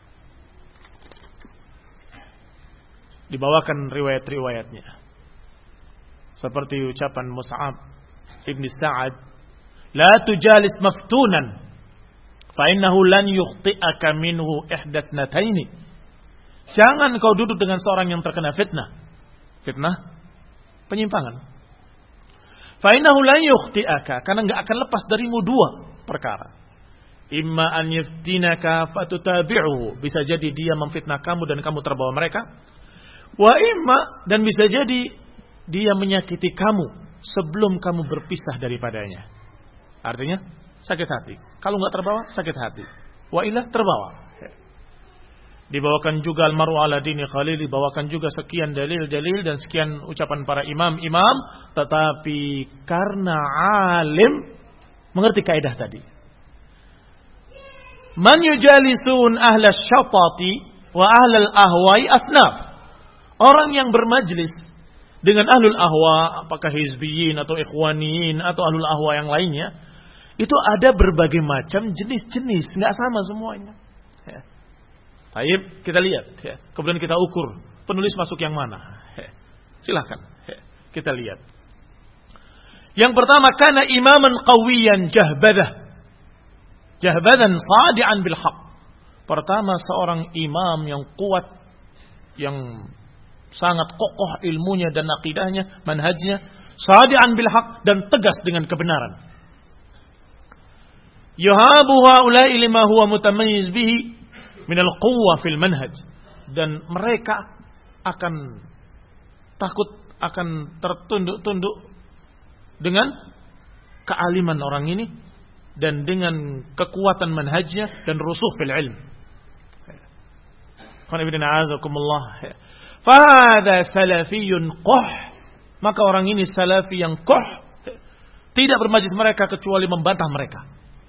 Speaker 1: Dibawakan riwayat-riwayatnya seperti ucapan Mus'ab ibn Sa'ad, la tujalis maftunan fa innahu lan yukhti'aka minhu ihdatnataini. Jangan kau duduk dengan seorang yang terkena fitnah. Fitnah penyimpangan. Fa innahu lan yukhti'aka, karena enggak akan lepas darimu dua perkara. Imma an yaftinaka fatutabi'uhu, bisa jadi dia memfitnah kamu dan kamu terbawa mereka. Wa imma, dan bisa jadi dia menyakiti kamu sebelum kamu berpisah daripadanya. Artinya sakit hati. Kalau enggak terbawa, sakit hati. Wa illah terbawa. dibawakan juga al-mar'u ala dini khalil, dibawakan juga sekian dalil-dalil dan sekian ucapan para imam-imam, tetapi karena alim mengerti kaidah tadi. Man yujalisun ahla syatati wa ahlal ahwai asnaf. Orang yang bermajlis dengan ahlul ahwa, apakah hizbiyin atau ikhwaniyin atau ahlul ahwa yang lainnya, itu ada berbagai macam jenis-jenis, enggak sama semuanya. Baik, kita lihat. Kemudian kita ukur penulis masuk yang mana. Silahkan kita lihat. Yang pertama, kana imaman qawiyan jahbadan sadi'an bil haq. Pertama, seorang imam yang kuat, yang sangat kokoh ilmunya dan akidahnya, manhajnya, sadi'an bil haq, dan tegas dengan kebenaran. Yuhabu haula'i lima huwa mutamayyiz bihi minal quwwa fil manhaj, dan mereka akan takut, akan tertunduk-tunduk dengan kealiman orang ini dan dengan kekuatan manhajnya dan rusuh fil ilm. Fahadha salafiyun qah, maka orang ini salafi yang qah, tidak bermajlis mereka kecuali membantah mereka.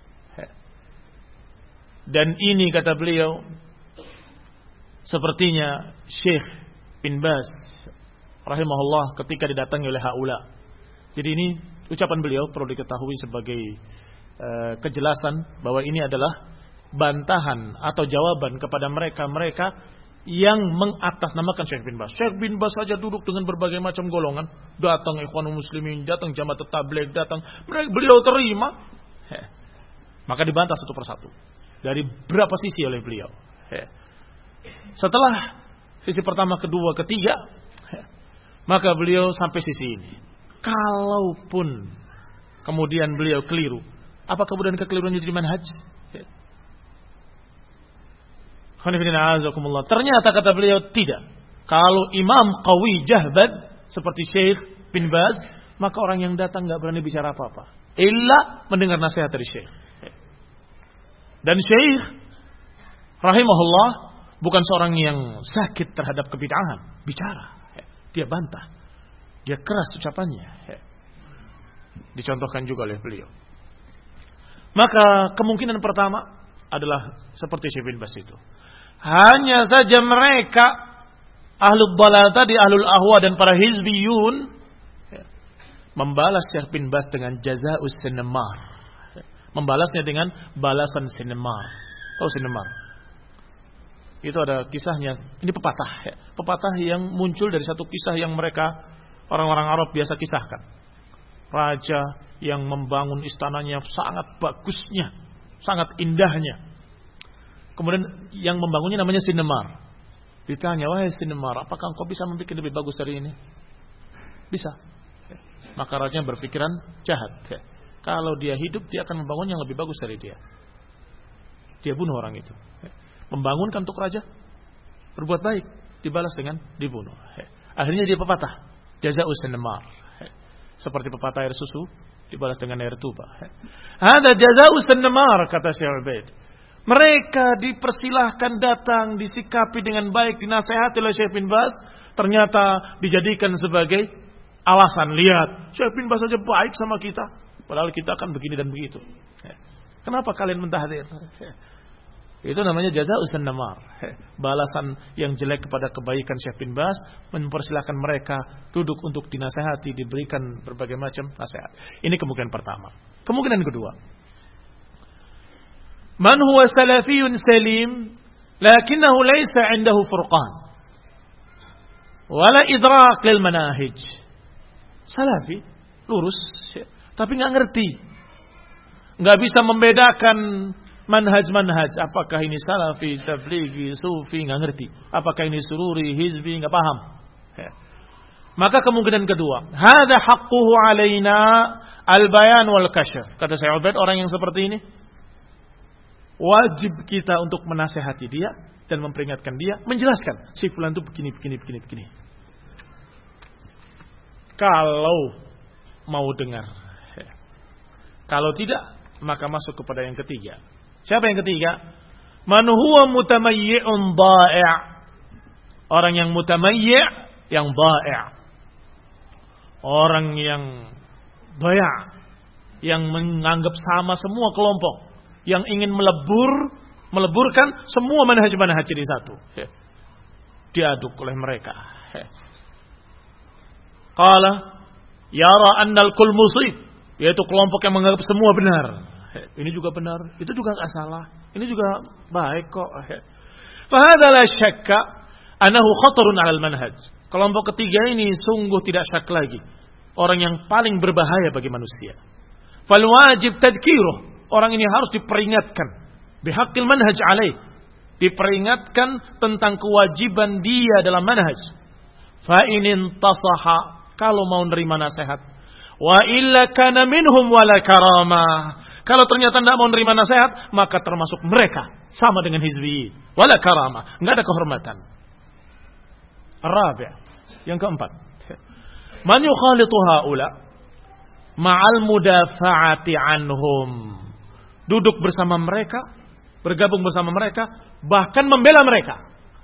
Speaker 1: Dan ini kata beliau sepertinya Syekh bin Baz rahimahullah ketika didatangi oleh haula. Jadi ini ucapan beliau perlu diketahui sebagai kejelasan bahwa ini adalah bantahan atau jawaban kepada mereka-mereka yang mengatasnamakan Syekh bin Baz. Syekh bin Baz saja duduk dengan berbagai macam golongan, datang Ikhwanul Muslimin, datang Jamaah Tabligh, datang, beliau terima. Maka dibantah satu persatu dari berapa sisi oleh beliau. Setelah sisi pertama, kedua, ketiga, maka beliau sampai sisi ini. Kalaupun kemudian beliau keliru, apa kemudian kekeliruannya jadi manhaj? Ternyata kata beliau tidak. Kalau imam qawi jahbad seperti Syekh bin Baz, maka orang yang datang enggak berani bicara apa-apa, illa mendengar nasihat dari Syekh. Dan Syekh rahimahullah bukan seorang yang sakit terhadap kebid'ahan, bicara, dia bantah, dia keras ucapannya, dicontohkan juga oleh beliau. Maka kemungkinan pertama adalah seperti Syekh bin Baz itu. Hanya saja mereka ahlul dhalal tadi, ahlul ahwa dan para hizbiyun membalas Syekh bin Baz dengan jazaa'us sinmar. Membalasnya dengan balasan sinmar. Oh, sinmar. Itu ada kisahnya. Ini pepatah. Pepatah yang muncul dari satu kisah yang mereka orang-orang Arab biasa kisahkan. Raja yang membangun istananya sangat bagusnya, sangat indahnya. Kemudian yang membangunnya namanya Sinmar. Ditanya, wahai Sinmar, apakah engkau bisa membuat lebih bagus dari ini? Bisa. Maka raja berpikiran jahat. Kalau dia hidup, dia akan membangun yang lebih bagus dari dia. Dia bunuh orang itu. Membangunkan untuk raja, berbuat baik, dibalas dengan dibunuh. Akhirnya dia pepatah, jazaa'us sinmar. Seperti pepatah air susu dibalas dengan air tuba. Ada jazaa'us sinmar, kata Syekh Ubaid. Mereka dipersilahkan datang, disikapi dengan baik, dinasehati oleh Syekh bin Baz, ternyata dijadikan sebagai alasan. Lihat, Syekh bin Baz saja baik sama kita, padahal kita kan begini dan begitu. Kenapa kalian mentahdir? Itu namanya jazaa'us sinmar. Balasan yang jelek kepada kebaikan Syekh bin Baz, mempersilahkan mereka duduk untuk dinasehati, diberikan berbagai macam nasihat. Ini kemungkinan pertama. Kemungkinan kedua, man huwa salafiyun salim lakinnahu laysa 'indahu furqan wala idrak lil manahij. Salafi lurus tapi enggak ngerti. Enggak bisa membedakan manhaj-manhaj, apakah ini salafi, tablighi, sufi, enggak ngerti. Apakah ini sururi, hizbi, enggak paham. Maka kemungkinan kedua, hadza haqquhu alaina al-bayan wal kasyf. Kata Syekh Ubaid, orang yang seperti ini wajib kita untuk menasehati dia dan memperingatkan dia, menjelaskan si fulan itu begini. Kalau mau dengar. Kalau tidak, maka masuk kepada yang ketiga. Siapa yang ketiga? Man huwa mutamayyi'un dha'i'. Orang yang mutamayyi', yang dha'i'. Orang yang dhaya', yang menganggap sama semua kelompok, yang ingin meleburkan semua manhaj-manhaj jadi satu. Diaduk oleh mereka. Qala yara annal kull musib, yaitu kelompok yang menganggap semua benar. Ini juga benar, itu juga enggak salah. Ini juga baik kok. Fahadha la syakka annahu khatarun 'alal manhaj. Kelompok ketiga ini sungguh tidak syak lagi orang yang paling berbahaya bagi manusia. Fal wajib tadhkiruh. Orang ini harus diperingatkan bihaqqil manhaj alaih. Diperingatkan tentang kewajiban dia dalam manhaj. Fa in intasaha, kalau mau nerima nasihat. Wa illa kana minhum wala karamah. Kalau ternyata tidak mau nerima nasihat, maka termasuk mereka, sama dengan hizbi. Wala karamah, enggak ada kehormatan. Rabi', yang keempat. Man yukhalitu haula ma'al mudafa'ati anhum. Duduk bersama mereka, bergabung bersama mereka, bahkan membela mereka.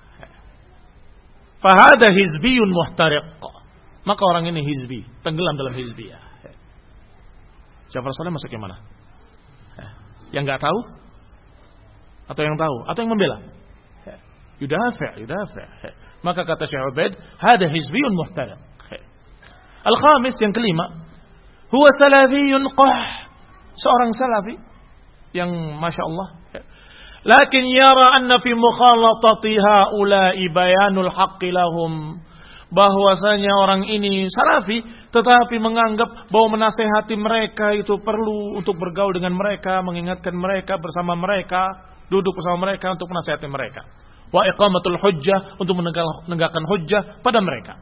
Speaker 1: Fahada hizbiyun muhtariq. Maka orang ini hizbi, tenggelam dalam hizbiyah. Ja'far Saleh masuk yang mana? Yang enggak tahu? Atau yang tahu? Atau yang membela? Yudafi'. Maka kata Syekh Ubaid, hada hizbiyun muhtariq. Al-khamis, yang kelima, huwa salafiyun qah. Seorang salafi yang Masya Allah. Lakin yara anna fi mukhalatati haula'i bayanul haqqi lahum. Bahwasanya orang ini salafi, tetapi menganggap bahwa menasehati mereka itu perlu untuk bergaul dengan mereka, mengingatkan mereka bersama mereka, duduk bersama mereka untuk menasehati mereka. Wa iqamatul hujjah, untuk menegakkan hujjah pada mereka.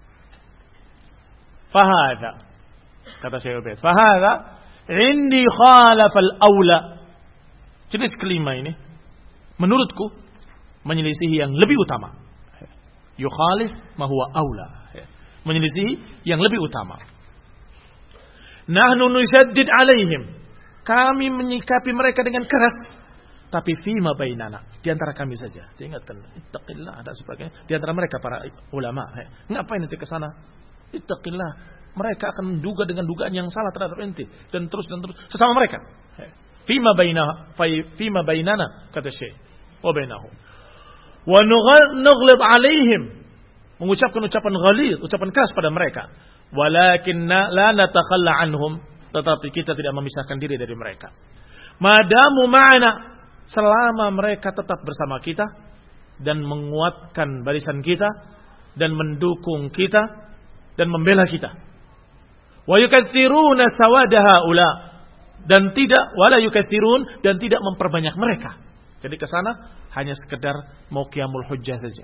Speaker 1: Fahada, kata Syekh Ubaid, fahada indi khalafal aula. Jenis kelima ini menurutku menyelisihi yang lebih utama. Yukhalif ma huwa aula, menyelisihi yang lebih utama. Nahnu nushaddid alaihim, kami menyikapi mereka dengan keras, tapi fima bainana, di antara kami saja. Diingatkan, ittaqillah dan sebagainya. Di antara mereka para ulama, ngapain nanti ke sana? Ittaqillah, mereka akan menduga dengan dugaan yang salah terhadap ente, dan terus sesama mereka. Fima bainana, kata Syekh, wa bainahum. Wa nughlib alaihim, mengucapkan ucapan ghalid, ucapan keras pada mereka. Walakinna la natakhalla anhum, tetapi kita tidak memisahkan diri dari mereka. Madamu ma'ana, selama mereka tetap bersama kita dan menguatkan barisan kita dan mendukung kita dan membela kita. Wa yukatsiruna sawada haula, dan tidak wala yukatsirun, dan tidak memperbanyak mereka. Jadi ke sana hanya sekedar mau qiyamul hujjah saja.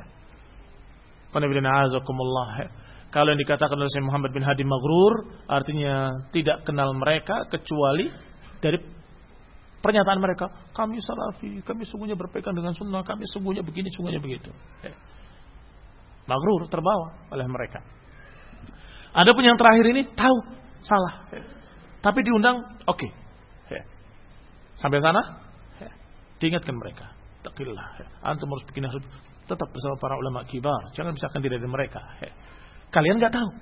Speaker 1: Kalau yang dikatakan oleh Syekh Muhammad bin Hadi maghrur, artinya tidak kenal mereka kecuali dari pernyataan mereka. Kami salafi, kami sungguhnya berpegang dengan sunnah, kami sungguhnya begini, sungguhnya begitu. Maghrur, terbawa oleh mereka. Adapun yang terakhir ini tahu salah, tapi diundang, oke. Sampai sana diingatkan mereka, taqillah, antum harus bikin harus tetap bersama para ulama kibar, jangan pisahkan diri dari mereka. Kalian nggak tahu,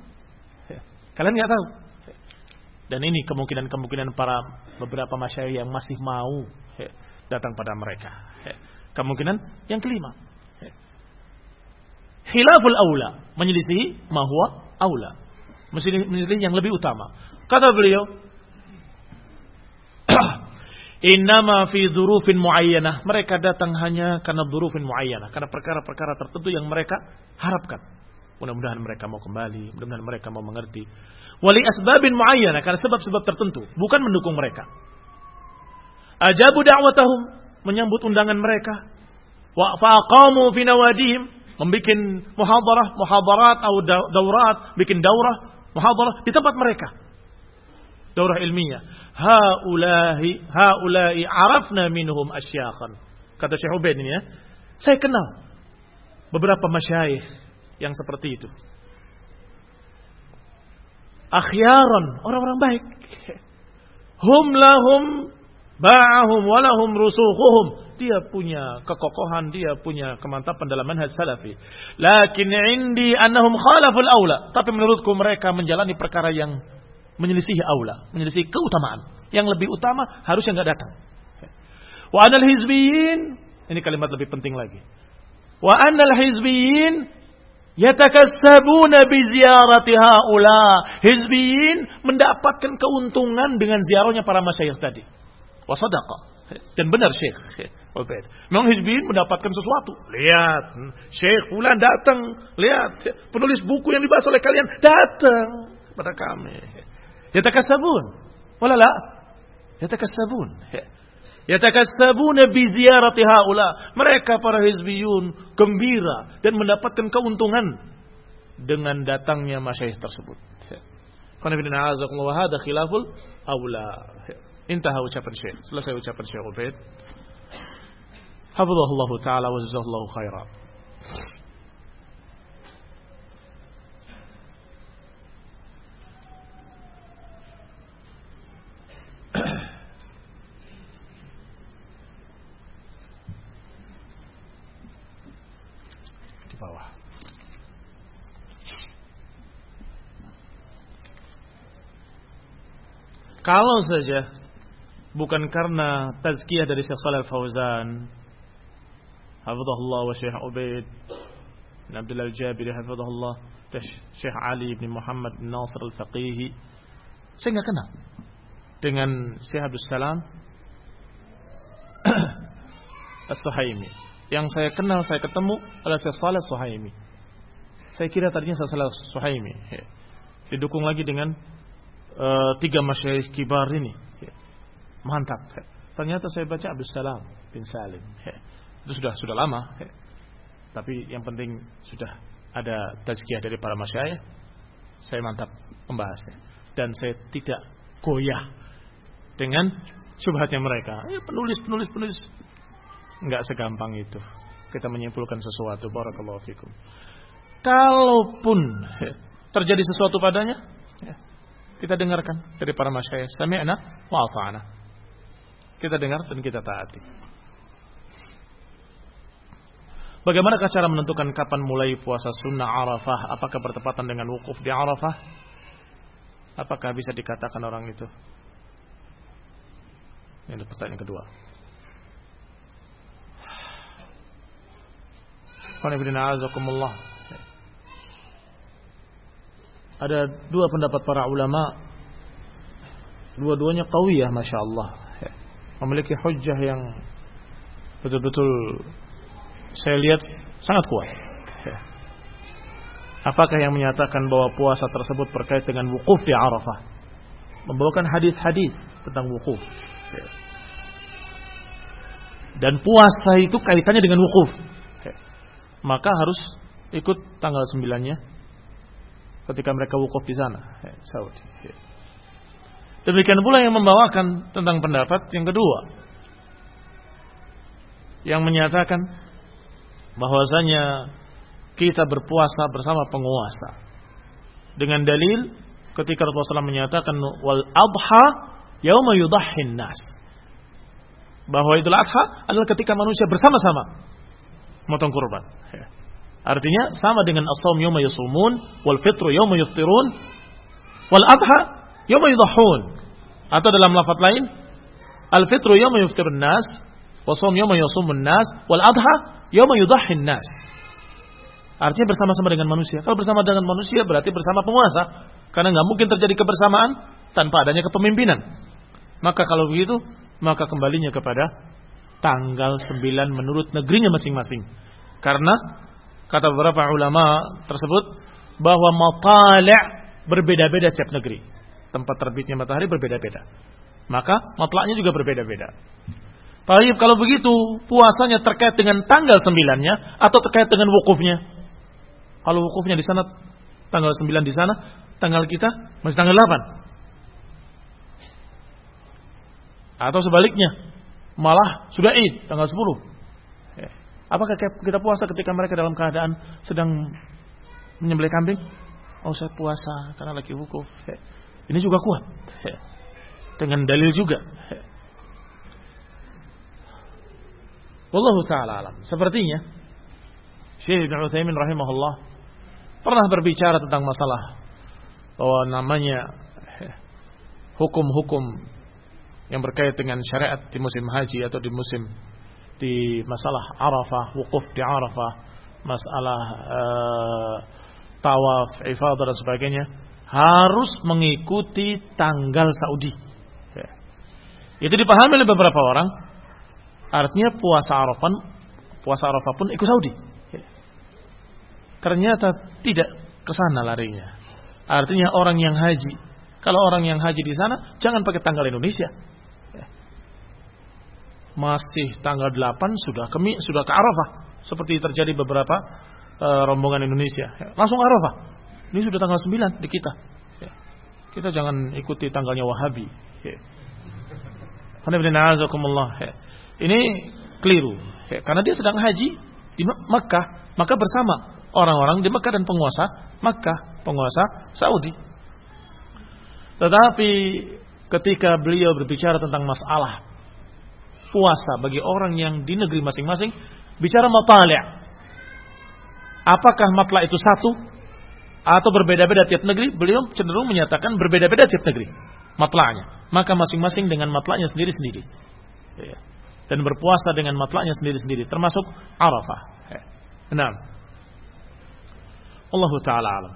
Speaker 1: dan ini kemungkinan para beberapa masyayikh yang masih mau datang pada mereka. Kemungkinan yang kelima, khilaful aula, menyelisihi ma huwa aula, menyelisihi yang lebih utama. Kata beliau, innama fi dzurufin muayyanah, mereka datang hanya karena dzurufin muayyanah, karena perkara-perkara tertentu yang mereka harapkan. Mudah-mudahan mereka mau kembali, mudah-mudahan mereka mau mengerti. Wali asbabin muayyanah, karena sebab-sebab tertentu, bukan mendukung mereka. Ajabu da'watahum, menyambut undangan mereka. Wa faqamu fi nawadihim, membikin muhadarat atau daurat, bikin daurah, muhadarah di tempat mereka. Daurah ilmiah. Haula'i arafna minhum asyakhan. Kata Syekh Ubaid ini, saya kenal beberapa masyayikh yang seperti itu. Akhyaran, orang-orang baik. Hum lahum ba'ahum walahum rusukhuhum, dia punya kekokohan, dia punya kemantapan dalam manhaj salafi. Lakin indi annahum khalaful aula. Tapi menurutku mereka menjalani perkara yang menyelisihi aula, menyelisihi keutamaan. Yang lebih utama harusnya enggak datang. Wa anal hizbiyyin, ini kalimat lebih penting lagi. Wa anal hizbiyyin yatakassabuna bi ziyarati haula. Hizbiyyin mendapatkan keuntungan dengan ziarahnya para masyayikh tadi. Wa sadaqa. Dan benar Syekh Ubaid. Memang hizbiyyin mendapatkan sesuatu. Lihat, Syekh fulan datang. Lihat, penulis buku yang dibahas oleh kalian datang kepada kami. Yatakassabun. Wala la? Yatakassabun. Yatakassabuna bi ziyarati haula. Mereka para hizbiyun gembira dan mendapatkan keuntungan dengan datangnya masyayikh tersebut. Qul inna a'azakumullah wa hadha khilaful aula. Intaha ucapan Syekh. Selesai ucapan Syekh Ubaid. Hafizahullah ta'ala wa jazakallahu khairan. Di bawah. Kalau saja bukan karena tazkiyah dari Syekh Shalih Al-Fauzan, hafizahullah, wa Syekh Ubaid bin Abdullah Al-Jabiri hafizahullah, dan Syekh Ali bin Muhammad bin Nasir Al-Faqihi, saya enggak kenal dengan Syekh Abdus Salam As-Suhaimi. Yang saya kenal, saya ketemu adalah Syekh Shalih As-Suhaimi. Saya kira tadinya Syekh Shalih As-Suhaimi, didukung lagi dengan 3 masyayikh kibar ini. Mantap. Ternyata saya baca Abdus Salam bin Salim. Itu sudah lama. Tapi yang penting sudah ada tazkiyah dari para masyayikh. Saya mantap membahasnya. Dan saya tidak goyah dengan syubhatnya mereka. Penulis. Enggak segampang itu kita menyimpulkan sesuatu. Barakallahu fikum. Kalaupun terjadi sesuatu padanya, kita dengarkan dari para masyayikh. Sami'na wa ata'na. Kita dengar dan kita taati. Bagaimanakah cara menentukan kapan mulai puasa sunnah Arafah? Apakah bertepatan dengan wukuf di Arafah? Apakah bisa dikatakan orang itu? Ini pertanyaan kedua. Ada 2 pendapat para ulama. Dua-duanya qawiyah, Masya Allah. Memiliki hujjah yang betul-betul saya lihat sangat kuat. Apakah yang menyatakan bahwa puasa tersebut berkait dengan wukuf di Arafah? Membawakan hadis-hadis tentang wukuf. Dan puasa itu kaitannya dengan wukuf. Maka harus ikut tanggal 9-nya ketika mereka wukuf di sana, Saudi. Demikian pula yang membawakan tentang pendapat yang kedua, yang menyatakan bahwasanya kita berpuasa bersama penguasa dengan dalil ketika Rasulullah SAW menyatakan wal adha yauma yudahhin nas, bahwa Idul Adha adalah ketika manusia bersama-sama memotong kurban. Artinya sama dengan as-shaum yauma yasumun wal fitru yauma yuftirun wal adha yauma yudahhun. Atau dalam lafaz lain, al-fitru yauma yuftirun nas, was-shaum yauma yasumun nas, wal adha yauma yudahhin nas. Artinya bersama-sama dengan manusia. Kalau bersama dengan manusia berarti bersama penguasa, karena enggak mungkin terjadi kebersamaan tanpa adanya kepemimpinan. Maka kalau begitu, maka kembalinya kepada tanggal 9 menurut negerinya masing-masing. Karena kata beberapa ulama tersebut bahwa matali' berbeda-beda setiap negeri. Tempat terbitnya matahari berbeda-beda. Maka matlaknya juga berbeda-beda. Baik, kalau begitu puasanya terkait dengan tanggal 9-nya atau terkait dengan wukufnya? Kalau wukufnya di sana tanggal 9 di sana, tanggal kita masih tanggal 8. Atau sebaliknya, malah sudah Id tanggal 10. Apakah kita puasa ketika mereka dalam keadaan sedang menyembelih kambing? Oh, saya puasa karena lagi wukuf. Ini juga kuat. Dengan dalil juga. Wallahu ta'ala alam. Sepertinya Syekh Ibnu Utsaimin rahimahullah pernah berbicara tentang masalah bahwa namanya hukum-hukum yang berkait dengan syariat di musim haji atau di masalah Arafah, wukuf di Arafah, masalah tawaf, ifadah dan sebagainya harus mengikuti tanggal Saudi. Itu dipahami oleh beberapa orang. Artinya puasa Arafah pun ikut Saudi. Ternyata tidak ke sana larinya. Artinya orang yang haji, kalau orang yang haji di sana jangan pakai tanggal Indonesia. Masih tanggal 8 sudah ke Arafah, seperti terjadi beberapa rombongan Indonesia. Langsung Arafah. Ini sudah tanggal 9 di kita. Kita jangan ikuti tanggalnya Wahabi. Ini keliru. Karena dia sedang haji di Makkah, maka bersama orang-orang di Makkah dan penguasa Makkah, penguasa Saudi. Tetapi ketika beliau berbicara tentang masalah puasa bagi orang yang di negeri masing-masing, bicara matali'. Apakah matla' itu satu atau berbeda-beda tiap negeri? Beliau cenderung menyatakan berbeda-beda tiap negeri matla'nya. Maka masing-masing dengan matla'nya sendiri-sendiri. Dan berpuasa dengan matla'nya sendiri-sendiri, termasuk Arafah. Nah, Allahu ta'ala alam.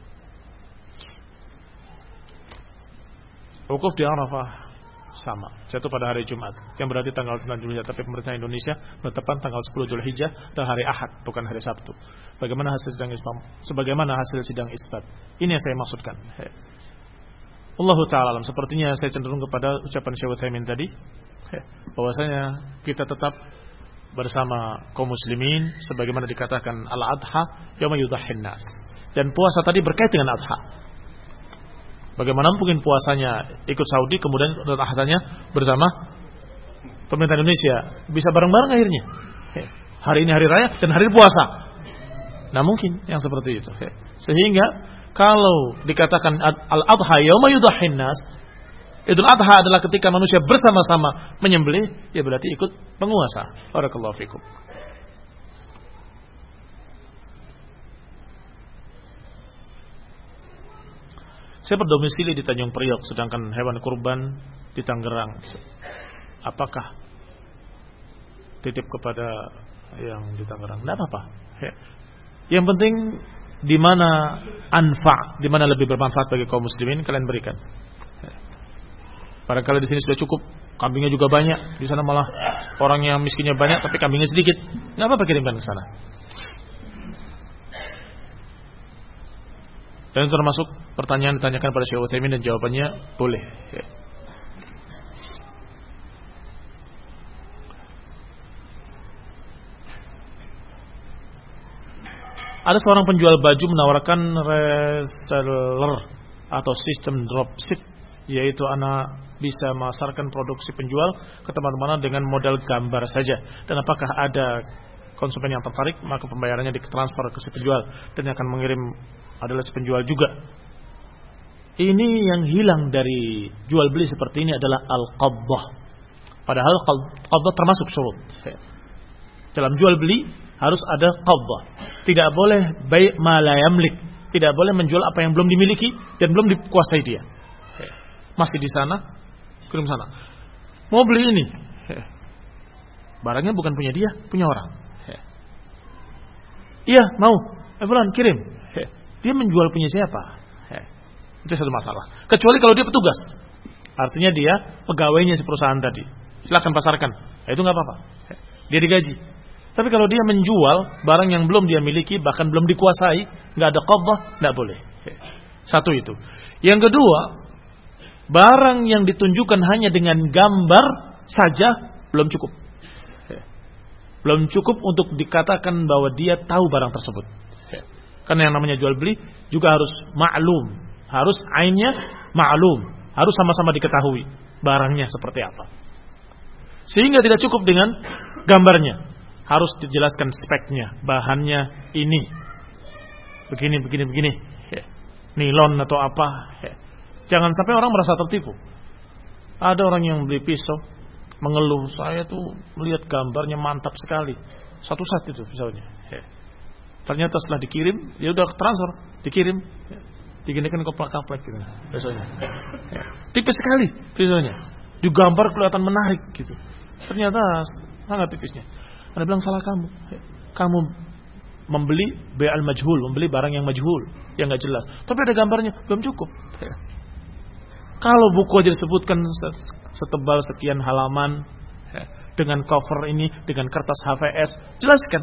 Speaker 1: Wukuf di Arafah sama, jatuh pada hari Jumat, yang berarti tanggal 9 Zulhijjah, tapi pemerintah Indonesia menetapkan tanggal 10 Zulhijjah dan hari Ahad, bukan hari Sabtu. Bagaimana hasil sidang isbat? Sebagaimana hasil sidang isbat. Ini yang saya maksudkan. Allahu ta'ala alam. Sepertinya saya cenderung kepada ucapan Syekh Utsaimin tadi, bahwasanya kita tetap bersama kaum muslimin sebagaimana dikatakan al-adha yauma yudhahhin nas. Dan puasa tadi berkait dengan adha. Bagaimana mungkin puasanya ikut Saudi kemudian adhanya bersama pemerintah Indonesia, bisa bareng-bareng akhirnya. Hari ini hari raya dan hari puasa. Nah, mungkin yang seperti itu. Sehingga kalau dikatakan al-adha yauma yudhahhin nas, Idul Adha adalah ketika manusia bersama-sama menyembelih, ya berarti ikut penguasa. Barakallahu fikum. Saya berdomisili di Tanjung Priok, sedangkan hewan kurban di Tangerang. Apakah titip kepada yang di Tangerang? Tidak apa-apa. Yang penting di mana anfa, di mana lebih bermanfaat bagi kaum muslimin, kalian berikan. Barangkali di sini sudah cukup, kambingnya juga banyak. Di sana malah orang yang miskinnya banyak, tapi kambingnya sedikit. Nggak apa-apa kirimkan ke sana. Dan termasuk pertanyaan ditanyakan pada Syekh Utsaimin dan jawabannya boleh. Ada seorang penjual baju menawarkan reseller atau sistem dropship, yaitu anak bisa memasarkan produksi penjual ke teman-teman dengan modal gambar saja. Dan apakah ada konsumen yang tertarik, maka pembayarannya ditransfer ke si penjual dan yang akan mengirim adalah si penjual juga. Ini yang hilang dari jual beli seperti ini adalah al-qabdah. Padahal qabdah termasuk syurut. Dalam jual beli harus ada qabdah. Tidak boleh bai' ma la yamlik. Tidak boleh menjual apa yang belum dimiliki dan belum dikuasai dia. Masih di sana, kirim sana. Mau beli ini, barangnya bukan punya dia, punya orang. Iya, mau. Fulan kirim. Dia menjual punya siapa? Itu satu masalah. Kecuali kalau dia petugas, artinya dia pegawainya si perusahaan tadi. Silakan pasarkan. Itu nggak apa-apa. Dia digaji. Tapi kalau dia menjual barang yang belum dia miliki, bahkan belum dikuasai, nggak ada qabdah, nggak boleh. Satu itu. Yang kedua, barang yang ditunjukkan hanya dengan gambar saja belum cukup. Belum cukup untuk dikatakan bahwa dia tahu barang tersebut. Karena yang namanya jual beli juga harus maklum, harus ainnya maklum, harus sama-sama diketahui barangnya seperti apa. Sehingga tidak cukup dengan gambarnya, harus dijelaskan speknya, bahannya ini, begini, nilon atau apa. Jangan sampai orang merasa tertipu. Ada orang yang beli pisau, mengeluh, saya tuh melihat gambarnya mantap sekali. Satu saat itu misalnya. Ternyata setelah dikirim, ya udah transfer, dikirim, diginikan koplak-koplak gitu besoknya. Tipis sekali besoknya. Di gambar kelihatan menarik gitu. Ternyata sangat tipisnya. Anda bilang salah kamu. Kamu membeli bai'al majhul, membeli barang yang majhul, yang enggak jelas. Tapi ada gambarnya, belum cukup. Kalau buku aja disebutkan setebal sekian halaman dengan cover ini, dengan kertas HVS, jelaskan.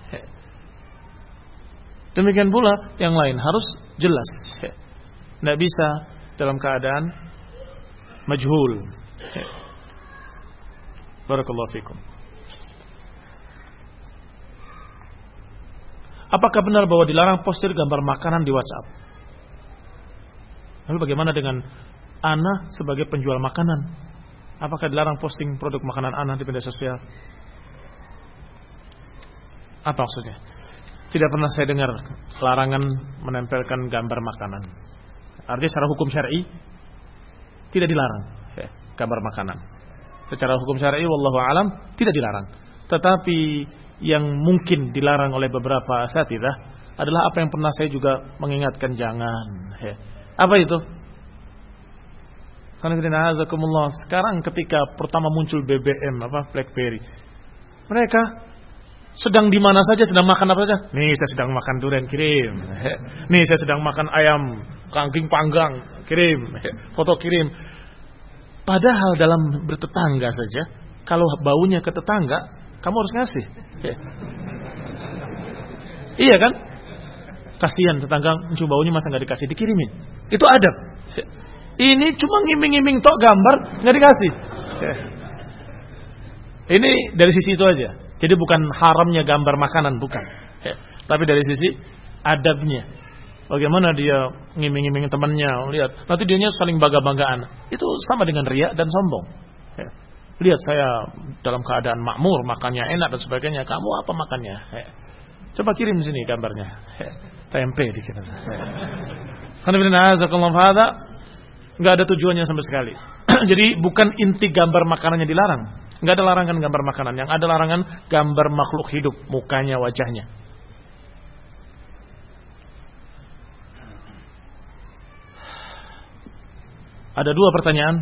Speaker 1: Demikian pula yang lain harus jelas. Tidak bisa dalam keadaan majhul. Barakallahu fikum. Apakah benar bahwa dilarang postir gambar makanan di WhatsApp? Lalu bagaimana dengan ana sebagai penjual makanan? Apakah dilarang posting produk makanan ana di media sosial? Apa maksudnya? Tidak pernah saya dengar larangan menempelkan gambar makanan. Artinya secara hukum syar'i tidak dilarang gambar makanan. Secara hukum syar'i wallahu alam tidak dilarang. Tetapi yang mungkin dilarang oleh beberapa asatidzah adalah apa yang pernah saya juga mengingatkan jangan. Apa itu? Sekarang ketika pertama muncul BBM BlackBerry, mereka sedang di mana saja, sedang makan apa saja. Nih saya sedang makan durian, kirim. Nih saya sedang makan ayam kangking panggang, kirim. Foto kirim. Padahal dalam bertetangga saja, kalau baunya ke tetangga, kamu harus ngasih. Iya kan? Kasihan tetangga, baunya masa nggak dikasih, dikirimin. Itu adab. Ini cuma ngiming-ngiming tok gambar nggak dikasih. Ini dari sisi itu aja. Jadi bukan haramnya gambar makanan, bukan. Tapi dari sisi adabnya. Bagaimana dia ngiming-ngiming temannya, lihat. Nanti dianya saling bangga-banggaan. Itu sama dengan riya dan sombong. Lihat saya dalam keadaan makmur, makannya enak dan sebagainya. Kamu apa makannya? Coba kirim sini gambarnya. Tempe dikit. Nggak ada tujuannya sama sekali. Jadi bukan inti gambar makanannya dilarang. Nggak ada larangan gambar makanan. Yang ada larangan gambar makhluk hidup, mukanya, wajahnya. Ada dua pertanyaan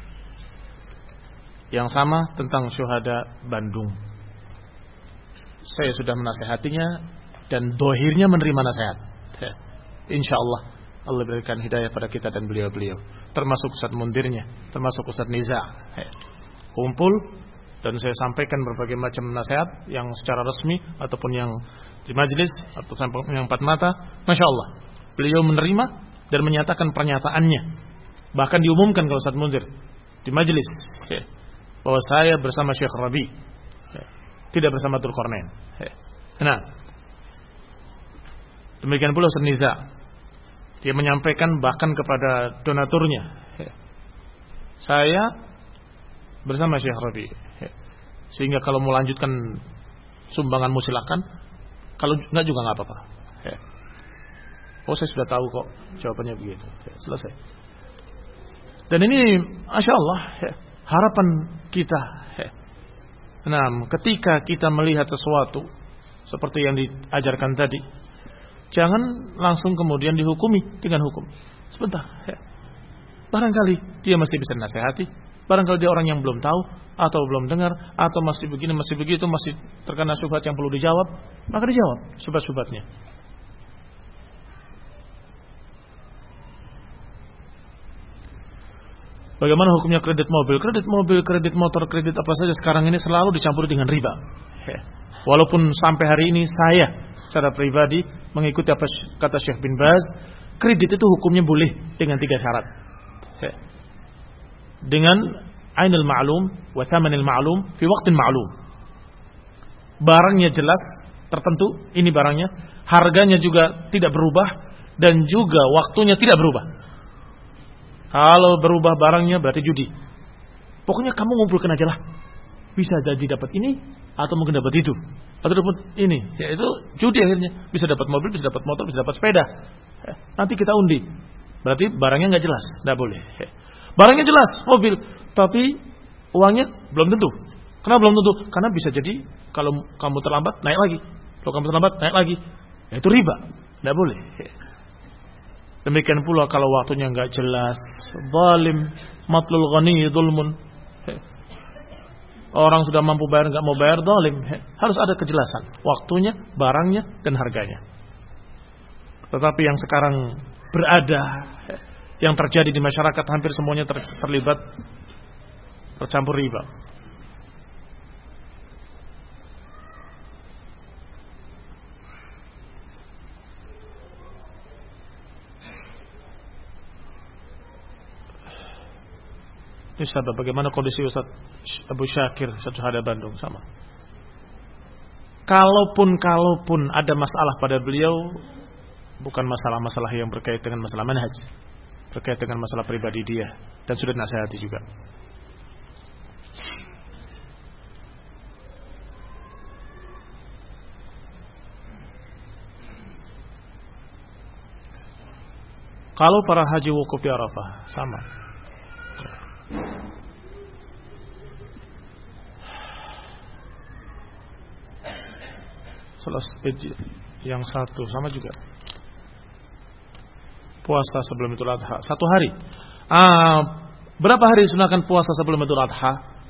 Speaker 1: yang sama tentang syuhada Bandung. Saya sudah menasehatinya dan dohirnya menerima nasihat. Insya Allah Allah berikan hidayah pada kita dan beliau-beliau, termasuk Ustaz Mundirnya, termasuk Ustaz Niza. Kumpul dan saya sampaikan berbagai macam nasihat yang secara resmi ataupun yang di majelis atau yang empat mata. Masya Allah, beliau menerima dan menyatakan pernyataannya. Bahkan diumumkan kalau Ustaz Mundir di majelis bahwa saya bersama Syekh Rabi, tidak bersama Dzulqarnain. Nah, demikian pula Ustaz Niza. Dia menyampaikan bahkan kepada donaturnya, saya bersama Syekh Rabi. Sehingga kalau mau lanjutkan sumbanganmu silakan, kalau enggak juga enggak apa-apa. Oh saya sudah tahu kok jawabannya begitu. Selesai. Dan ini Masya Allah harapan kita. Nah, ketika kita melihat sesuatu seperti yang diajarkan tadi, jangan langsung kemudian dihukumi dengan hukum. Sebentar. Barangkali dia masih bisa nasihati. Barangkali dia orang yang belum tahu atau belum dengar atau masih begini, masih begitu, masih terkena syubhat yang perlu dijawab, maka dijawab syubhat-syubhatnya. Bagaimana hukumnya kredit mobil? Kredit mobil, kredit motor, kredit apa saja sekarang ini selalu dicampuri dengan riba. Walaupun sampai hari ini saya secara pribadi mengikuti apa kata Syekh bin Baz, kredit itu hukumnya boleh dengan 3 syarat. Dengan ainul ma'lum wa thamanil ma'lum fi waqtin ma'lum. Barangnya jelas, tertentu, ini barangnya, harganya juga tidak berubah dan juga waktunya tidak berubah. Kalau berubah barangnya berarti judi. Pokoknya kamu ngumpulkan aja lah. Bisa jadi dapat ini atau mungkin dapat itu. Atau dapat ini. Ya itu judi akhirnya. Bisa dapat mobil, bisa dapat motor, bisa dapat sepeda. Nanti kita undi. Berarti barangnya nggak jelas, nggak boleh. Barangnya jelas, mobil, tapi uangnya? Belum tentu. Kenapa belum tentu? Karena bisa jadi kalau kamu terlambat naik lagi. Kalau kamu terlambat naik lagi. Ya, itu riba. Tidak boleh. Demikian pula kalau waktunya enggak jelas, zalim, matlul ghani dzulmun. Orang sudah mampu bayar enggak mau bayar, zalim. Harus ada kejelasan waktunya, barangnya dan harganya. Tetapi yang sekarang berada, yang terjadi di masyarakat hampir semuanya terlibat tercampur riba. Ustaz, bagaimana kondisi Ustaz Abu Syakir Ustaz Syuhada Bandung? Sama. Kalaupun ada masalah pada beliau, bukan masalah-masalah yang berkait dengan masalah manhaj, berkait dengan masalah pribadi dia, dan sudah nasihati juga. Kalau para haji wukuf di Arafah, sama. Yang satu sama juga. Puasa sebelum Idul Adha 1 hari. Berapa hari disunahkan puasa sebelum Idul Adha?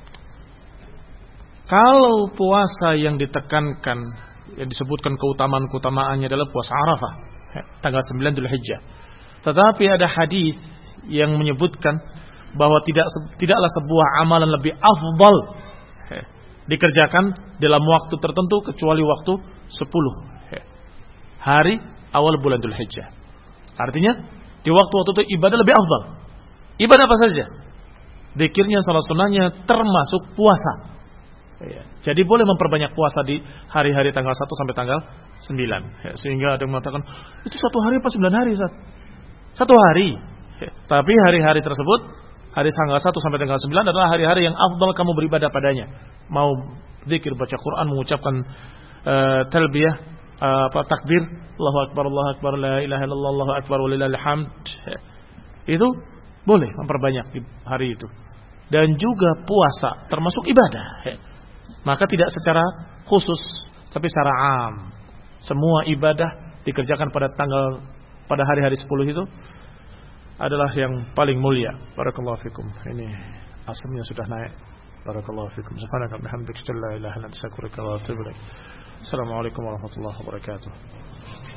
Speaker 1: Kalau puasa yang ditekankan, yang disebutkan keutamaannya adalah puasa Arafah, tanggal 9 Dzulhijjah. Tetapi ada hadis yang menyebutkan bahwa tidaklah sebuah amalan lebih afdal dikerjakan dalam waktu tertentu kecuali waktu 10 hari awal bulan Dzulhijjah. Artinya di waktu-waktu itu ibadah lebih afdal. Ibadah apa saja? Zikirnya, salat sunnahnya, termasuk puasa. Jadi boleh memperbanyak puasa di hari-hari tanggal 1 sampai tanggal 9. Sehingga ada yang mengatakan, itu 1 hari apa 9 hari? 1 hari. Tapi hari-hari tersebut, hari tanggal 1 sampai tanggal 9 adalah hari-hari yang afdal kamu beribadah padanya. Mau zikir, baca Quran, mengucapkan talbiyah, takbir, Allahu Akbar, la ilaha illallah, Allahu Akbar, walillahil hamd. Itu boleh memperbanyak di hari itu. Dan juga puasa termasuk ibadah. Maka tidak secara khusus, tapi secara am. Semua ibadah dikerjakan pada hari-hari 10 itu adalah yang paling mulia. Barakallahu fikum. Ini asamnya sudah naik. Barakallahu fikum. Subhanaka bihamdika la ilaha illa anta astaghfiruka wa atubu ilaik. Assalamualaikum warahmatullahi wabarakatuh.